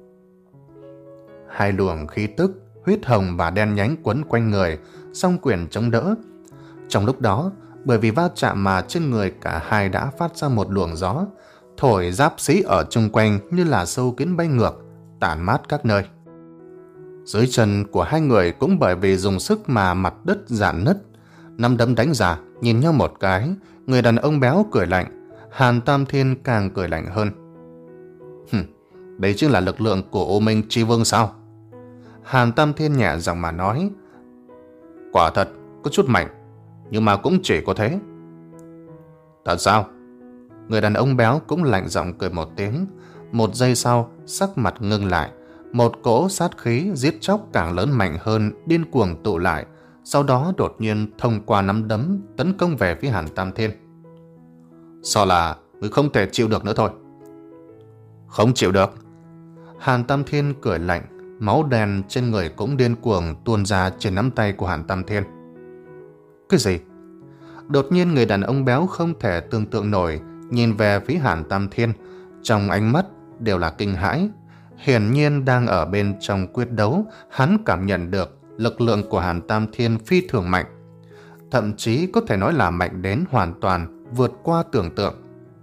Hai luồng khí tức, huyết hồng và đen nhánh quấn quanh người, song quyền chống đỡ. Trong lúc đó, bởi vì va chạm mà trên người cả hai đã phát ra một luồng gió, thổi giáp sĩ ở chung quanh như là sâu kiến bay ngược, tản mát các nơi. Dưới chân của hai người cũng bởi vì dùng sức mà mặt đất rạn nứt, nắm đấm đánh ra, nhìn nhau một cái, người đàn ông béo cười lạnh, Hàn Tam Thiên càng cười lạnh hơn. Hừm, đấy chính là lực lượng của U Minh Chi Vương sao? Hàn Tam Thiên nhẹ giọng mà nói. Quả thật, có chút mạnh, nhưng mà cũng chỉ có thế. Thật sao? Người đàn ông béo cũng lạnh giọng cười một tiếng. Một giây sau, sắc mặt ngưng lại. Một cỗ sát khí giết chóc càng lớn mạnh hơn, điên cuồng tụ lại. Sau đó đột nhiên thông qua nắm đấm tấn công về phía Hàn Tam Thiên. Sao là người không thể chịu được nữa thôi? Không chịu được. Hàn Tam Thiên cười lạnh, máu đen trên người cũng điên cuồng tuôn ra trên nắm tay của Hàn Tam Thiên. Cái gì? Đột nhiên người đàn ông béo không thể tưởng tượng nổi, nhìn về phía Hàn Tam Thiên, trong ánh mắt đều là kinh hãi. Hiển nhiên đang ở bên trong quyết đấu, hắn cảm nhận được lực lượng của Hàn Tam Thiên phi thường mạnh, thậm chí có thể nói là mạnh đến hoàn toàn vượt qua tưởng tượng.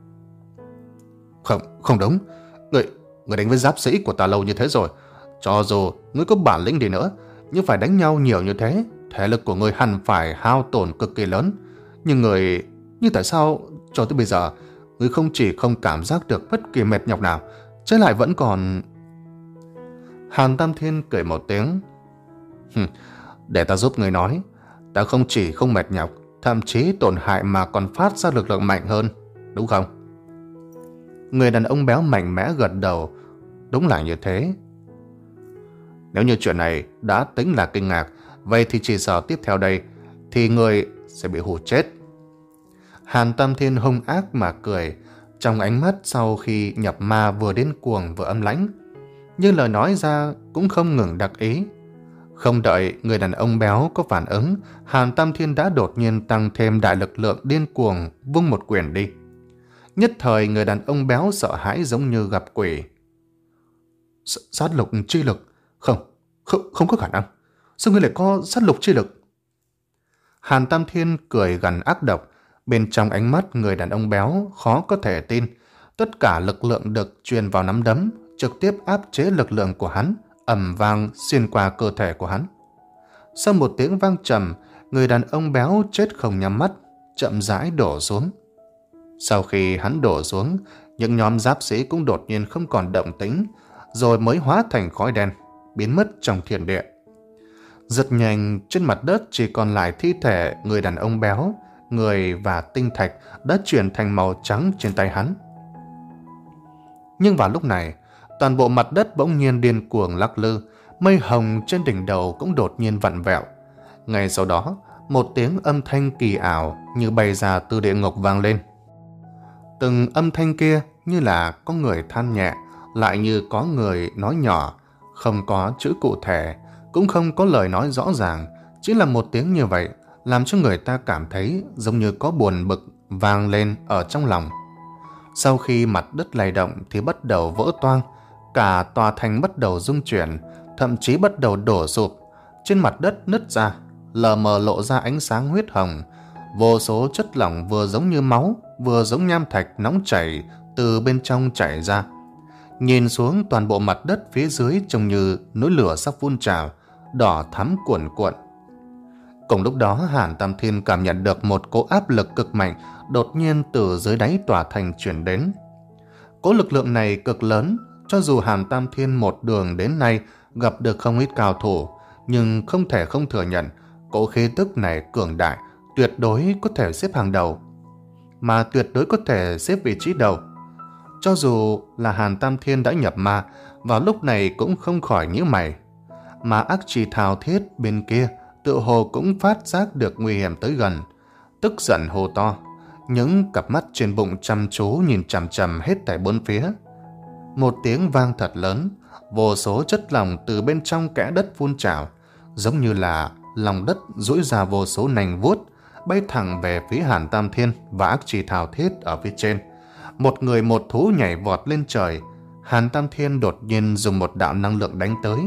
Không, không đúng. Người, người đánh với giáp sĩ của ta lâu như thế rồi, cho dù ngươi có bản lĩnh đi nữa, nhưng phải đánh nhau nhiều như thế, thể lực của ngươi hẳn phải hao tổn cực kỳ lớn. Nhưng người, nhưng tại sao cho tới bây giờ ngươi không chỉ không cảm giác được bất kỳ mệt nhọc nào, trái lại vẫn còn... Hàn Tam Thiên cười một tiếng. Để ta giúp ngươi nói, ta không chỉ không mệt nhọc, thậm chí tổn hại mà còn phát ra lực lượng mạnh hơn, đúng không? Người đàn ông béo mạnh mẽ gật đầu. Đúng là như thế. Nếu như chuyện này đã tính là kinh ngạc, vậy thì chỉ sợ tiếp theo đây thì người sẽ bị hù chết. Hàn Tam Thiên hung ác mà cười, trong ánh mắt sau khi nhập ma vừa điên cuồng vừa âm lãnh, nhưng lời nói ra cũng không ngừng đặc ý. Không đợi người đàn ông béo có phản ứng, Hàn Tam Thiên đã đột nhiên tăng thêm đại lực lượng điên cuồng vung một quyền đi. Nhất thời người đàn ông béo sợ hãi giống như gặp quỷ. Sát lục chi lực? Không, không, không có khả năng. Sao ngươi lại có sát lục chi lực? Hàn Tam Thiên cười gằn ác độc, bên trong ánh mắt người đàn ông béo khó có thể tin. Tất cả lực lượng được truyền vào nắm đấm, trực tiếp áp chế lực lượng của hắn, ầm vang xuyên qua cơ thể của hắn. Sau một tiếng vang trầm, người đàn ông béo chết không nhắm mắt, chậm rãi đổ xuống. Sau khi hắn đổ xuống, những nhóm giáp sĩ cũng đột nhiên không còn động tĩnh, rồi mới hóa thành khói đen, biến mất trong thiên địa. Rất nhanh, trên mặt đất chỉ còn lại thi thể người đàn ông béo, người và tinh thạch đã chuyển thành màu trắng trên tay hắn. Nhưng vào lúc này, toàn bộ mặt đất bỗng nhiên điên cuồng lắc lư, mây hồng trên đỉnh đầu cũng đột nhiên vặn vẹo. Ngay sau đó, một tiếng âm thanh kỳ ảo như bay ra từ địa ngục vang lên. Từng âm thanh kia như là có người than nhẹ, lại như có người nói nhỏ, không có chữ cụ thể, cũng không có lời nói rõ ràng, chỉ là một tiếng như vậy, làm cho người ta cảm thấy giống như có buồn bực vang lên ở trong lòng. Sau khi mặt đất lay động thì bắt đầu vỡ toang, cả tòa thành bắt đầu rung chuyển, thậm chí bắt đầu đổ sụp. Trên mặt đất nứt ra, lờ mờ lộ ra ánh sáng huyết hồng, vô số chất lỏng vừa giống như máu, vừa giống nham thạch nóng chảy từ bên trong chảy ra. Nhìn xuống toàn bộ mặt đất phía dưới trông như núi lửa sắp phun trào, đỏ thắm cuồn cuộn. Cùng lúc đó Hàn Tam Thiên cảm nhận được một cỗ áp lực cực mạnh đột nhiên từ dưới đáy tòa thành chuyển đến. Cỗ lực lượng này cực lớn, cho dù Hàn Tam Thiên một đường đến nay gặp được không ít cao thủ, nhưng không thể không thừa nhận cỗ khí tức này cường đại, tuyệt đối có thể xếp hàng đầu, mà tuyệt đối có thể xếp vị trí đầu. Cho dù là Hàn Tam Thiên đã nhập ma, vào lúc này cũng không khỏi nhíu mày. Mà ác trì thao thiết bên kia tự hồ cũng phát giác được nguy hiểm tới gần, tức giận hô to, những cặp mắt trên bụng chăm chú nhìn chằm chằm hết thảy bốn phía. Một tiếng vang thật lớn, vô số chất lỏng từ bên trong kẽ đất phun trào, giống như là lòng đất duỗi ra vô số nành vuốt, bay thẳng về phía Hàn Tam Thiên và ác trì thao thiết ở phía trên. Một người một thú nhảy vọt lên trời. Hàn Tam Thiên đột nhiên dùng một đạo năng lượng đánh tới.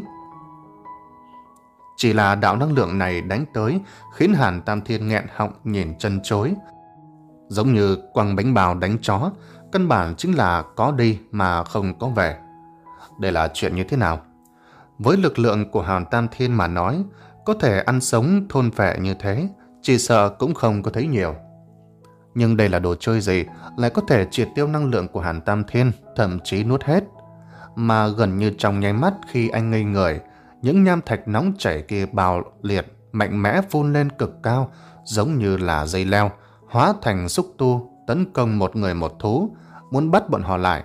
Chỉ là đạo năng lượng này đánh tới khiến Hàn Tam Thiên nghẹn họng nhìn chân chối. Giống như quăng bánh bào đánh chó, căn bản chính là có đi mà không có về. Đây là chuyện như thế nào? Với lực lượng của Hàn Tam Thiên mà nói, có thể ăn sống thôn phệ như thế, chỉ sợ cũng không có thấy nhiều. Nhưng đây là đồ chơi gì lại có thể triệt tiêu năng lượng của Hàn Tam Thiên, thậm chí nuốt hết. Mà gần như trong nháy mắt khi anh ngây người, những nham thạch nóng chảy kia bạo liệt, mạnh mẽ phun lên cực cao, giống như là dây leo, hóa thành xúc tu, tấn công một người một thú, muốn bắt bọn họ lại.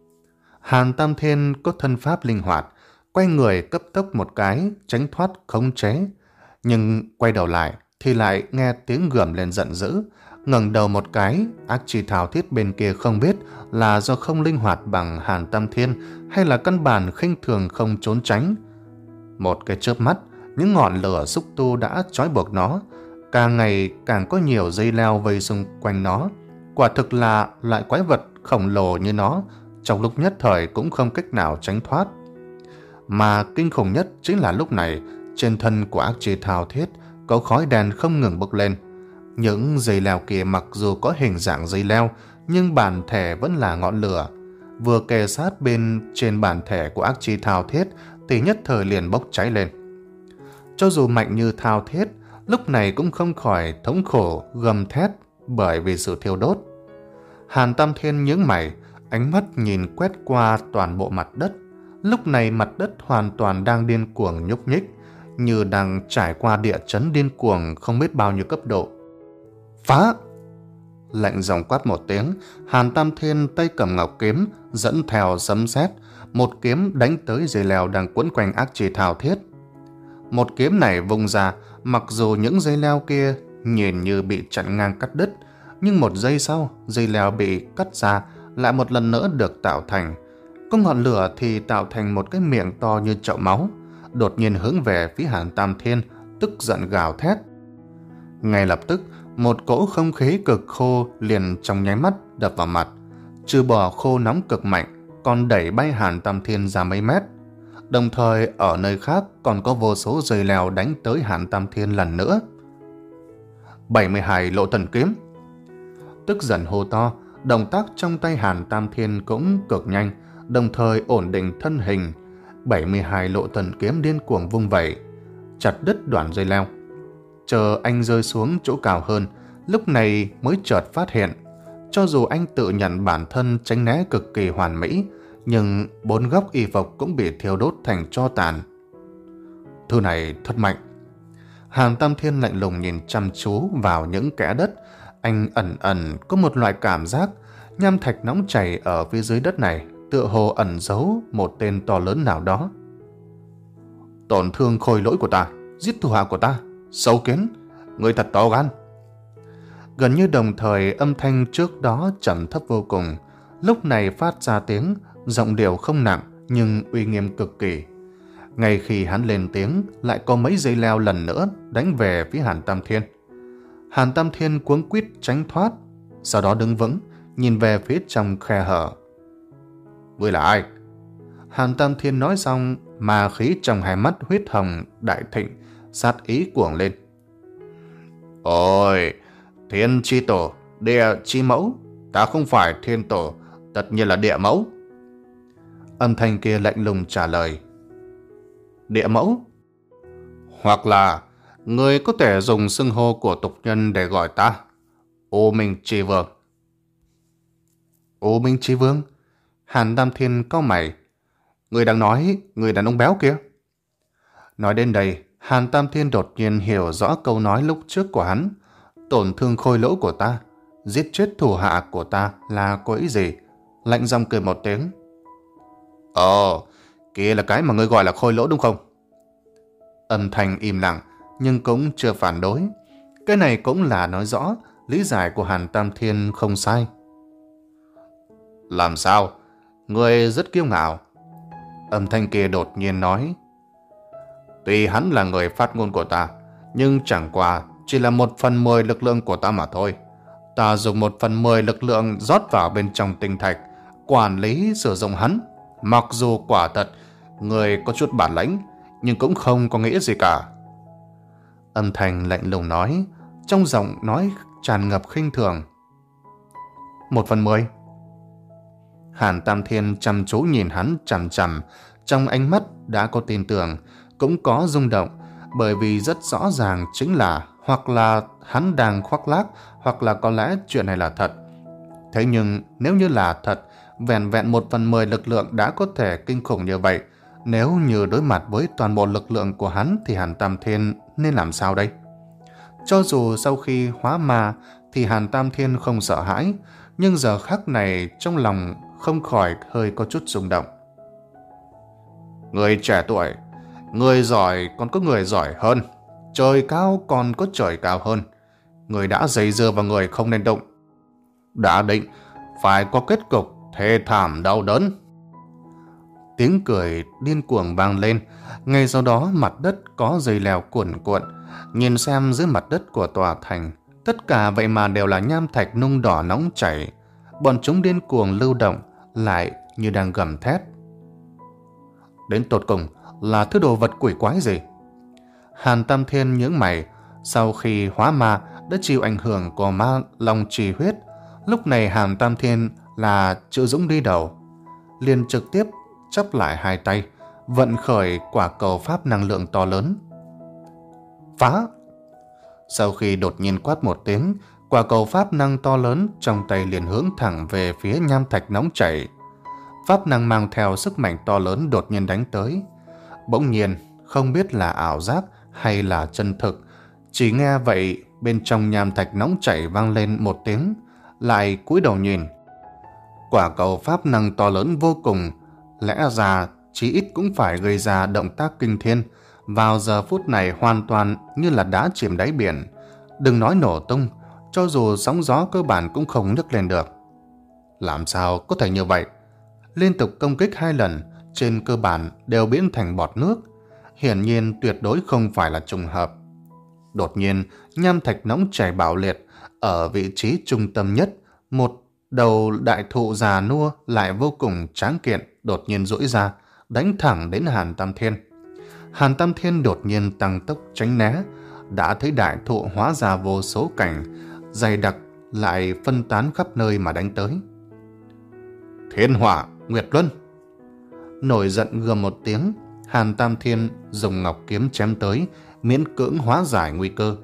Hàn Tam Thiên có thân pháp linh hoạt, quay người cấp tốc một cái, tránh thoát khống chế. Nhưng quay đầu lại thì lại nghe tiếng gầm lên giận dữ. Ngẩng đầu một cái, ác trì thao thiết bên kia không biết là do không linh hoạt bằng Hàn Tam Thiên hay là căn bản khinh thường không trốn tránh. Một cái chớp mắt, những ngọn lửa xúc tu đã trói buộc nó, càng ngày càng có nhiều dây leo vây xung quanh nó. Quả thực là loại quái vật khổng lồ như nó, trong lúc nhất thời cũng không cách nào tránh thoát. Mà kinh khủng nhất chính là lúc này, trên thân của ác trì thao thiết có khói đen không ngừng bốc lên. Những dây leo kia mặc dù có hình dạng dây leo, nhưng bản thể vẫn là ngọn lửa. Vừa kề sát bên trên bản thể của ác trì thao thiết thì nhất thời liền bốc cháy lên. Cho dù mạnh như thao thiết, lúc này cũng không khỏi thống khổ gầm thét bởi vì sự thiêu đốt. Hàn Tam Thiên nhướng mày, ánh mắt nhìn quét qua toàn bộ mặt đất. Lúc này mặt đất hoàn toàn đang điên cuồng nhúc nhích, như đang trải qua địa chấn điên cuồng không biết bao nhiêu cấp độ. Phá! Lạnh giọng quát một tiếng, Hàn Tam Thiên tay cầm ngọc kiếm, dẫn theo sấm sét, một kiếm đánh tới dây leo đang quấn quanh ác trì thao thiết. Một kiếm này vung ra, mặc dù những dây leo kia nhìn như bị chặn ngang cắt đứt, nhưng một giây sau, dây leo bị cắt ra lại một lần nữa được tạo thành. Có ngọn lửa thì tạo thành một cái miệng to như chậu máu, đột nhiên hướng về phía Hàn Tam Thiên, tức giận gào thét. Ngay lập tức, một cỗ không khí cực khô liền trong nháy mắt đập vào mặt, trừ bỏ khô nóng cực mạnh, còn đẩy bay Hàn Tam Thiên ra mấy mét. Đồng thời ở nơi khác còn có vô số dây leo đánh tới Hàn Tam Thiên lần nữa. bảy mươi hai lộ thần kiếm. Tức giận hô to, động tác trong tay Hàn Tam Thiên cũng cực nhanh, đồng thời ổn định thân hình. bảy mươi hai lộ thần kiếm điên cuồng vung vẩy, chặt đứt đoạn dây leo. Chờ anh rơi xuống chỗ cao hơn, lúc này mới chợt phát hiện, cho dù anh tự nhận bản thân tránh né cực kỳ hoàn mỹ, nhưng bốn góc y phục cũng bị thiêu đốt thành tro tàn. Thứ này thật mạnh. Hàn Tam Thiên lạnh lùng nhìn chăm chú vào những kẽ đất. Anh ẩn ẩn có một loại cảm giác nham thạch nóng chảy ở phía dưới đất này tựa hồ ẩn giấu một tên to lớn nào đó. Tổn thương khôi lỗi của ta, giết thủ hạ của ta, sâu kiến, người thật to gan. Gần như đồng thời, âm thanh trước đó trầm thấp vô cùng, lúc này phát ra tiếng, giọng điệu không nặng nhưng uy nghiêm cực kỳ. Ngay khi hắn lên tiếng, lại có mấy dây leo lần nữa đánh về phía Hàn Tam Thiên. Hàn Tam Thiên cuống quýt tránh thoát, sau đó đứng vững, nhìn về phía trong khe hở. Ngươi là ai? Hàn Tam Thiên nói xong, mà khí trong hai mắt huyết hồng đại thịnh, sát ý cuồng lên. Ôi, Thiên chi tổ, địa chi mẫu, ta không phải thiên tổ, tất nhiên là địa mẫu. Âm thanh kia lạnh lùng trả lời. Địa mẫu? Hoặc là người có thể dùng xưng hô của tục nhân để gọi ta, U Minh Chi Vương. U Minh Chi Vương? Hàn Tam Thiên cau mày. Người đang nói người đàn ông béo kia. Nói đến đây, Hàn Tam Thiên đột nhiên hiểu rõ câu nói lúc trước của hắn. Tổn thương khôi lỗi của ta, giết chết thủ hạ của ta là có ý gì? lạnh giọng cười một tiếng. Ồ, kia là cái mà ngươi gọi là khôi lỗi đúng không? Âm thanh im lặng, nhưng cũng chưa phản đối. Cái này cũng là nói rõ lý giải của Hàn Tam Thiên không sai. Làm sao? Ngươi rất kiêu ngạo. Âm thanh kia đột nhiên nói. Tuy hắn là người phát ngôn của ta, nhưng chẳng qua chỉ là một phần mười lực lượng của ta mà thôi. Ta dùng một phần mười lực lượng rót vào bên trong tinh thạch, quản lý sử dụng hắn. Mặc dù quả thật người có chút bản lĩnh, nhưng cũng không có nghĩa gì cả. Âm thanh lạnh lùng nói, trong giọng nói tràn ngập khinh thường. Một phần mười. Hàn Tam Thiên chăm chú nhìn hắn chằm chằm, trong ánh mắt đã có tin tưởng, cũng có rung động, bởi vì rất rõ ràng chính là hoặc là hắn đang khoác lác, hoặc là có lẽ chuyện này là thật. Thế nhưng nếu như là thật, vẹn vẹn một phần mười lực lượng đã có thể kinh khủng như vậy, nếu như đối mặt với toàn bộ lực lượng của hắn thì Hàn Tam Thiên nên làm sao đây? Cho dù sau khi hóa ma thì Hàn Tam Thiên không sợ hãi, nhưng giờ khắc này trong lòng không khỏi hơi có chút rung động. Người trẻ tuổi, người giỏi còn có người giỏi hơn, trời cao còn có trời cao hơn. Người đã dây dưa vào người không nên động. Đã định phải có kết cục thê thảm đau đớn. Tiếng cười điên cuồng vang lên. Ngay sau đó mặt đất có dây leo cuộn cuộn. Nhìn xem dưới mặt đất của tòa thành, tất cả vậy mà đều là nham thạch nung đỏ nóng chảy. Bọn chúng điên cuồng lưu động, lại như đang gầm thét. Đến tột cùng là thứ đồ vật quỷ quái gì? Hàn Tam Thiên nhướng mày. Sau khi hóa ma đã chịu ảnh hưởng của ma long trì huyết, lúc này Hàn Tam Thiên là chữ dũng đi đầu, liền trực tiếp chắp lại hai tay, vận khởi quả cầu pháp năng lượng to lớn. Phá! Sau khi đột nhiên quát một tiếng, quả cầu pháp năng to lớn trong tay liền hướng thẳng về phía nham thạch nóng chảy. Pháp năng mang theo sức mạnh to lớn đột nhiên đánh tới. Bỗng nhiên, không biết là ảo giác hay là chân thực, chỉ nghe vậy bên trong nham thạch nóng chảy vang lên một tiếng, lại cúi đầu nhìn. Quả cầu pháp năng to lớn vô cùng, lẽ ra chí ít cũng phải gây ra động tác kinh thiên, vào giờ phút này hoàn toàn như là đá chìm đáy biển. Đừng nói nổ tung, cho dù sóng gió cơ bản cũng không nhấc lên được. Làm sao có thể như vậy? Liên tục công kích hai lần, trên cơ bản đều biến thành bọt nước. Hiển nhiên tuyệt đối không phải là trùng hợp. Đột nhiên, nham thạch nóng chảy bạo liệt, ở vị trí trung tâm nhất, một đầu đại thụ già nua lại vô cùng tráng kiện đột nhiên duỗi ra, đánh thẳng đến Hàn Tam Thiên. Hàn Tam Thiên đột nhiên tăng tốc tránh né, đã thấy đại thụ hóa ra vô số cảnh, dày đặc lại phân tán khắp nơi mà đánh tới. Thiên Hỏa Nguyệt Luân! Nổi giận gầm một tiếng, Hàn Tam Thiên dùng ngọc kiếm chém tới, miễn cưỡng hóa giải nguy cơ.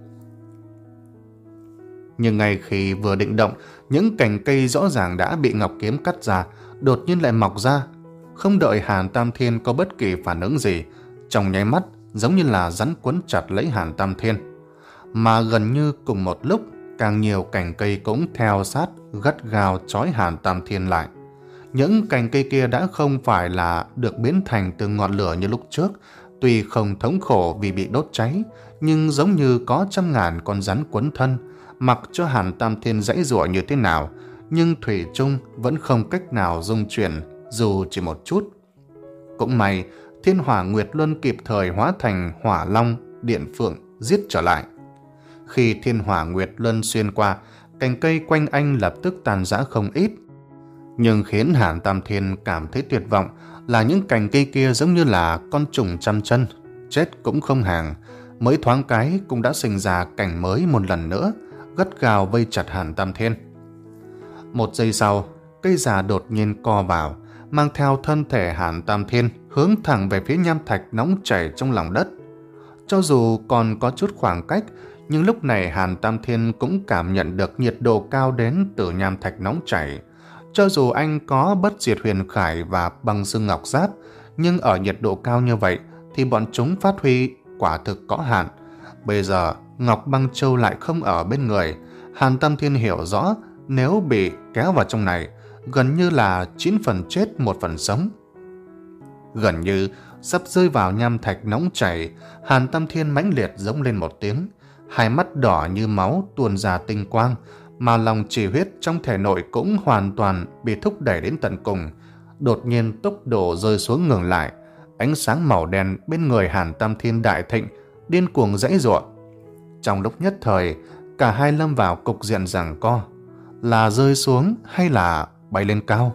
Nhưng ngay khi vừa định động, những cành cây rõ ràng đã bị ngọc kiếm cắt ra, đột nhiên lại mọc ra. Không đợi Hàn Tam Thiên có bất kỳ phản ứng gì, trong nháy mắt giống như là rắn quấn chặt lấy Hàn Tam Thiên. Mà gần như cùng một lúc, càng nhiều cành cây cũng theo sát gắt gao trói Hàn Tam Thiên lại. Những cành cây kia đã không phải là được biến thành từ ngọn lửa như lúc trước, tuy không thống khổ vì bị đốt cháy, nhưng giống như có trăm ngàn con rắn quấn thân, mặc cho Hàn Tam Thiên giãy giụa như thế nào, nhưng thủy chung vẫn không cách nào dung chuyển dù chỉ một chút. Cũng may, Thiên Hỏa Nguyệt Luân kịp thời hóa thành Hỏa Long, Điện Phượng giết trở lại. Khi Thiên Hỏa Nguyệt Luân xuyên qua, cành cây quanh anh lập tức tàn rã không ít. Nhưng khiến Hàn Tam Thiên cảm thấy tuyệt vọng là những cành cây kia giống như là con trùng trăm chân, chết cũng không hàng, mới thoáng cái cũng đã sinh ra cành mới một lần nữa, gắt gao vây chặt Hàn Tam Thiên. Một giây sau, cây già đột nhiên co vào, mang theo thân thể Hàn Tam Thiên hướng thẳng về phía nham thạch nóng chảy trong lòng đất. Cho dù còn có chút khoảng cách, nhưng lúc này Hàn Tam Thiên cũng cảm nhận được nhiệt độ cao đến từ nham thạch nóng chảy. Cho dù anh có bất diệt huyền khải và băng xương ngọc giáp, nhưng ở nhiệt độ cao như vậy thì bọn chúng phát huy quả thực có hạn. Bây giờ Ngọc Băng Châu lại không ở bên người. Hàn Tam Thiên hiểu rõ, nếu bị kéo vào trong này, gần như là chín phần chết một phần sống. Gần như sắp rơi vào nham thạch nóng chảy, Hàn Tam Thiên mãnh liệt giống lên một tiếng, hai mắt đỏ như máu tuôn ra tinh quang, mà lòng chỉ huyết trong thể nội cũng hoàn toàn bị thúc đẩy đến tận cùng. Đột nhiên tốc độ rơi xuống ngừng lại, ánh sáng màu đen bên người Hàn Tam Thiên đại thịnh, điên cuồng giãy giụa. Trong lúc nhất thời, cả hai lâm vào cục diện giằng co, là rơi xuống hay là bay lên cao.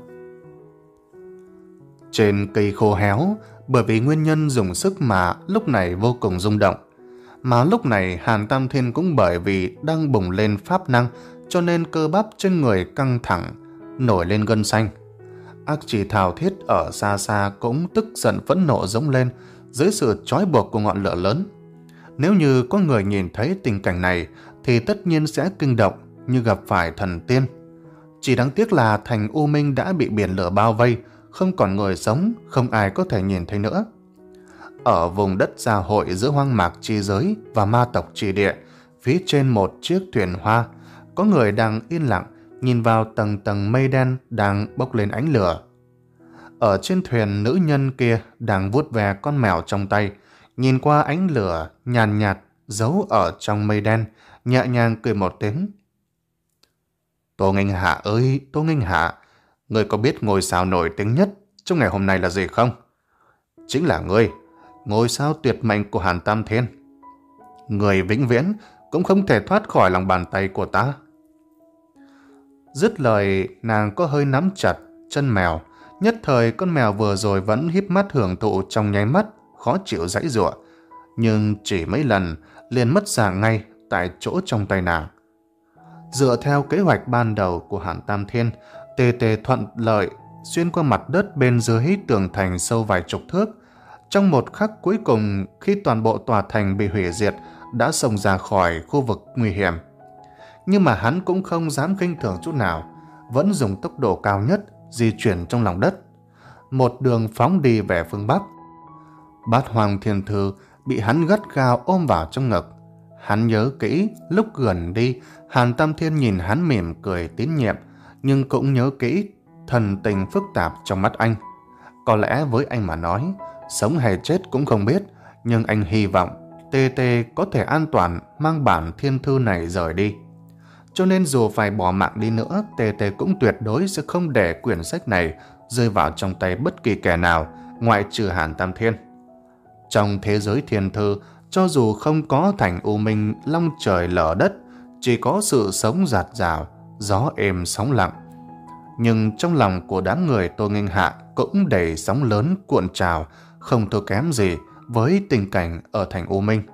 Trên cây khô héo, bởi vì nguyên nhân dùng sức mà lúc này vô cùng rung động. Mà lúc này Hàn Tam Thiên cũng bởi vì đang bùng lên pháp năng, cho nên cơ bắp trên người căng thẳng, nổi lên gân xanh. Ác Chỉ Thảo Thiết ở xa xa cũng tức giận phẫn nộ giống lên dưới sự trói buộc của ngọn lửa lớn. Nếu như có người nhìn thấy tình cảnh này thì tất nhiên sẽ kinh động như gặp phải thần tiên. Chỉ đáng tiếc là thành U Minh đã bị biển lửa bao vây, không còn người sống, không ai có thể nhìn thấy nữa. Ở vùng đất gia hội giữa hoang mạc chi giới và ma tộc chi địa, phía trên một chiếc thuyền hoa, có người đang yên lặng nhìn vào tầng tầng mây đen đang bốc lên ánh lửa. Ở trên thuyền, nữ nhân kia đang vuốt ve con mèo trong tay, nhìn qua ánh lửa nhàn nhạt, nhạt giấu ở trong mây đen, nhẹ nhàng cười một tiếng. Tô Nghênh Hạ ơi, Tô Nghênh Hạ, ngươi có biết ngôi sao nổi tiếng nhất trong ngày hôm nay là gì không? Chính là ngươi, ngôi sao tuyệt mệnh của Hàn Tam Thiên. Ngươi vĩnh viễn cũng không thể thoát khỏi lòng bàn tay của ta. Dứt lời, nàng có hơi nắm chặt chân mèo. Nhất thời con mèo vừa rồi vẫn híp mắt hưởng thụ trong nháy mắt, khó chịu giãy giụa, nhưng chỉ mấy lần liền mất dạng ngay tại chỗ trong tay nàng. Dựa theo kế hoạch ban đầu của Hàn Tam Thiên, Tê Tê thuận lợi xuyên qua mặt đất bên dưới tường thành sâu vài chục thước. Trong một khắc cuối cùng, khi toàn bộ tòa thành bị hủy diệt, đã xông ra khỏi khu vực nguy hiểm. Nhưng mà hắn cũng không dám khinh thường chút nào, vẫn dùng tốc độ cao nhất di chuyển trong lòng đất, một đường phóng đi về phương Bắc. Bát Hoang Thiên Thư bị hắn gắt gao ôm vào trong ngực. Hắn nhớ kỹ lúc gần đi, Hàn Tam Thiên nhìn hắn mỉm cười tín nhiệm, nhưng cũng nhớ kỹ thần tình phức tạp trong mắt anh. Có lẽ với anh mà nói, sống hay chết cũng không biết, nhưng anh hy vọng Tê Tê có thể an toàn mang bản thiên thư này rời đi. Cho nên dù phải bỏ mạng đi nữa, Tê Tê cũng tuyệt đối sẽ không để quyển sách này rơi vào trong tay bất kỳ kẻ nào ngoại trừ Hàn Tam Thiên. Trong thế giới thiên thư, cho dù không có thành U Minh long trời lở đất, chỉ có sự sống rạt rào, gió êm sóng lặng. Nhưng trong lòng của đám người Tô Nghênh Hạ cũng đầy sóng lớn cuộn trào, không thua kém gì với tình cảnh ở thành U Minh.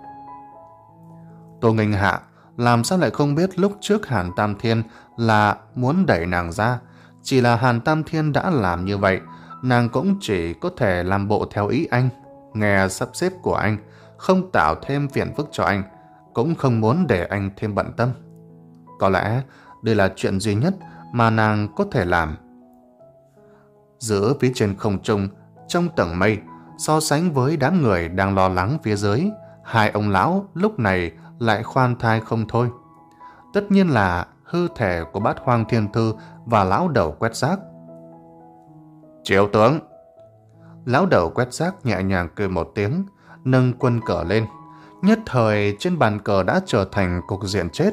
Tô Nghênh Hạ làm sao lại không biết lúc trước Hàn Tam Thiên là muốn đẩy nàng ra. Chỉ là Hàn Tam Thiên đã làm như vậy, nàng cũng chỉ có thể làm bộ theo ý anh, nghe sắp xếp của anh, không tạo thêm phiền phức cho anh, cũng không muốn để anh thêm bận tâm. Có lẽ đây là chuyện duy nhất mà nàng có thể làm. Giữa phía trên không trung, trong tầng mây, so sánh với đám người đang lo lắng phía dưới, hai ông lão lúc này lại khoan thai không thôi. Tất nhiên là hư thể của Bát Hoang Thiên Thư và lão đầu quét rác. Triệu tướng! Lão đầu quét rác nhẹ nhàng cười một tiếng, nâng quân cờ lên. Nhất thời trên bàn cờ đã trở thành cục diện chết.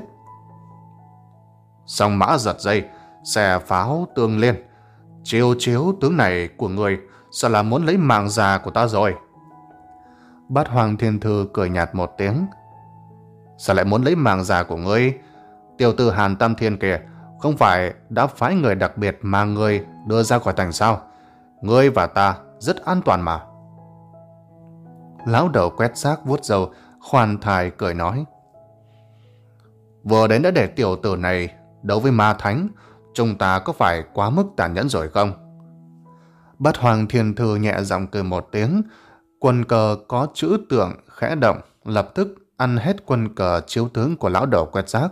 Song mã giật dây, xẻ pháo tương liên. Chiêu chiếu tướng này của người sợ là muốn lấy mạng già của ta rồi. Bát Hoang Thiên Thư cười nhạt một tiếng. Sao lại muốn lấy mạng già của ngươi? Tiểu tử Hàn Tam Thiên kìa, không phải đã phái người đặc biệt mà ngươi đưa ra khỏi thành sao? Ngươi và ta rất an toàn mà. Lão đầu quét rác vuốt râu, khoan thai cười nói. Vừa đến đã để tiểu tử này đấu với ma thánh, chúng ta có phải quá mức tàn nhẫn rồi không? Bát Hoang Thiên Thư nhẹ giọng cười một tiếng, quân cờ có chữ tượng khẽ động, lập tức ăn hết quân cờ chiếu tướng của lão đầu quét rác.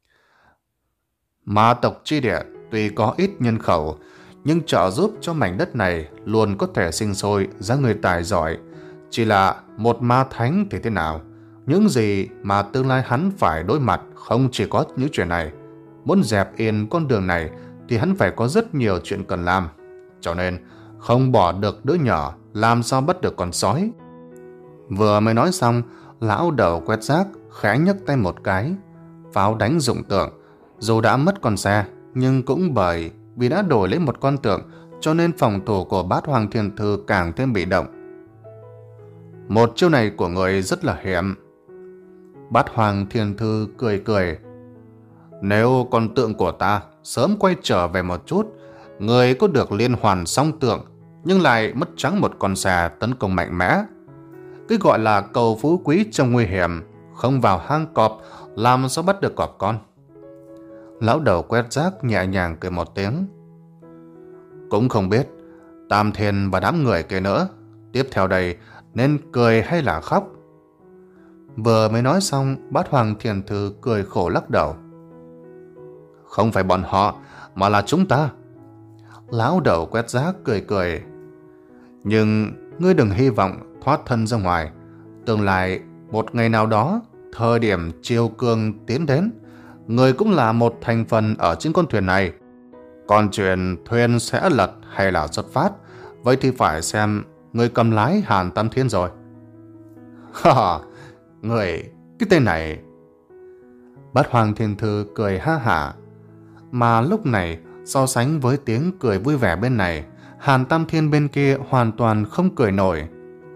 Ma tộc chi địa tuy có ít nhân khẩu, nhưng trợ giúp cho mảnh đất này luôn có thể sinh sôi ra người tài giỏi. Chỉ là một ma thánh thì thế nào? Những gì mà tương lai hắn phải đối mặt không chỉ có những chuyện này. Muốn dẹp yên con đường này thì hắn phải có rất nhiều chuyện cần làm. Cho nên không bỏ được đứa nhỏ, làm sao bắt được con sói. Vừa mới nói xong, lão đầu quét rác khẽ nhấc tay một cái, pháo đánh dụng tượng. Dù đã mất con xe, nhưng cũng bởi vì đã đổi lấy một con tượng, cho nên phòng thủ của Bát Hoàng Thiên Thư càng thêm bị động. Một chiêu này của người rất là hiểm. Bát Hoàng Thiên Thư cười cười. Nếu con tượng của ta sớm quay trở về một chút, người có được liên hoàn song tượng, nhưng lại mất trắng một con xe tấn công mạnh mẽ. Cái gọi là cầu phú quý trong nguy hiểm, không vào hang cọp, làm sao bắt được cọp con. Lão đầu quét rác nhẹ nhàng cười một tiếng. Cũng không biết Tam Thiên và đám người kia nữa tiếp theo đây nên cười hay là khóc. Vừa mới nói xong, Bát Hoàng Thiên Thư cười khổ lắc đầu. Không phải bọn họ, mà là chúng ta. Lão đầu quét rác cười cười. Nhưng ngươi đừng hy vọng thoát thân ra ngoài. Tương lai một ngày nào đó, thời điểm triều cường tiến đến, ngươi cũng là một thành phần ở trên con thuyền này. Còn chuyện thuyền sẽ lật hay là xuất phát, vậy thì phải xem ngươi cầm lái Hàn Tam Thiên rồi. Ha ha, người, cái tên này. Bát Hoàng Thiên Thư cười ha hả. Mà lúc này, so sánh với tiếng cười vui vẻ bên này, Hàn Tam Thiên bên kia hoàn toàn không cười nổi.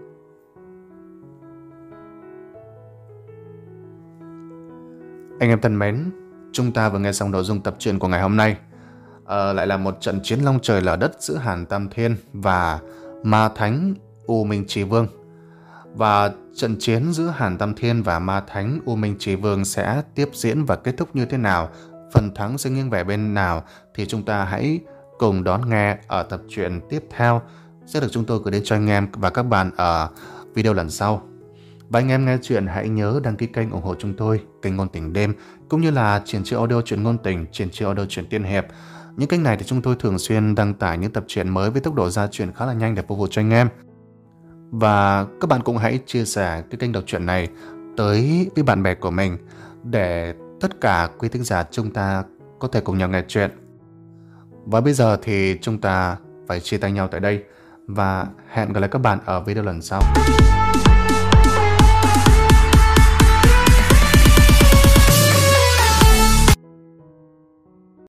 Anh em thân mến, chúng ta vừa nghe xong nội dung tập truyện của ngày hôm nay. À, lại là một trận chiến long trời lở đất giữa Hàn Tam Thiên và Ma Thánh U Minh Chí Vương. Và trận chiến giữa Hàn Tam Thiên và Ma Thánh U Minh Chí Vương sẽ tiếp diễn và kết thúc như thế nào, phần thắng sẽ nghiêng về bên nào, thì chúng ta hãy cùng đón nghe ở tập truyện tiếp theo sẽ được chúng tôi gửi đến cho anh em và các bạn ở video lần sau. Và anh em nghe chuyện hãy nhớ đăng ký kênh ủng hộ chúng tôi, kênh Ngôn Tình Đêm, cũng như là Triển Chiêu Audio Truyện Ngôn Tình, Triển Chiêu Audio Truyện Tiên Hiệp. Những kênh này thì chúng tôi thường xuyên đăng tải những tập truyện mới với tốc độ ra truyện khá là nhanh để phục vụ cho anh em. Và các bạn cũng hãy chia sẻ cái kênh đọc truyện này tới với bạn bè của mình để tất cả quý thính giả chúng ta có thể cùng nhau nghe chuyện. Và bây giờ thì chúng ta phải chia tay nhau tại đây và hẹn gặp lại các bạn ở video lần sau.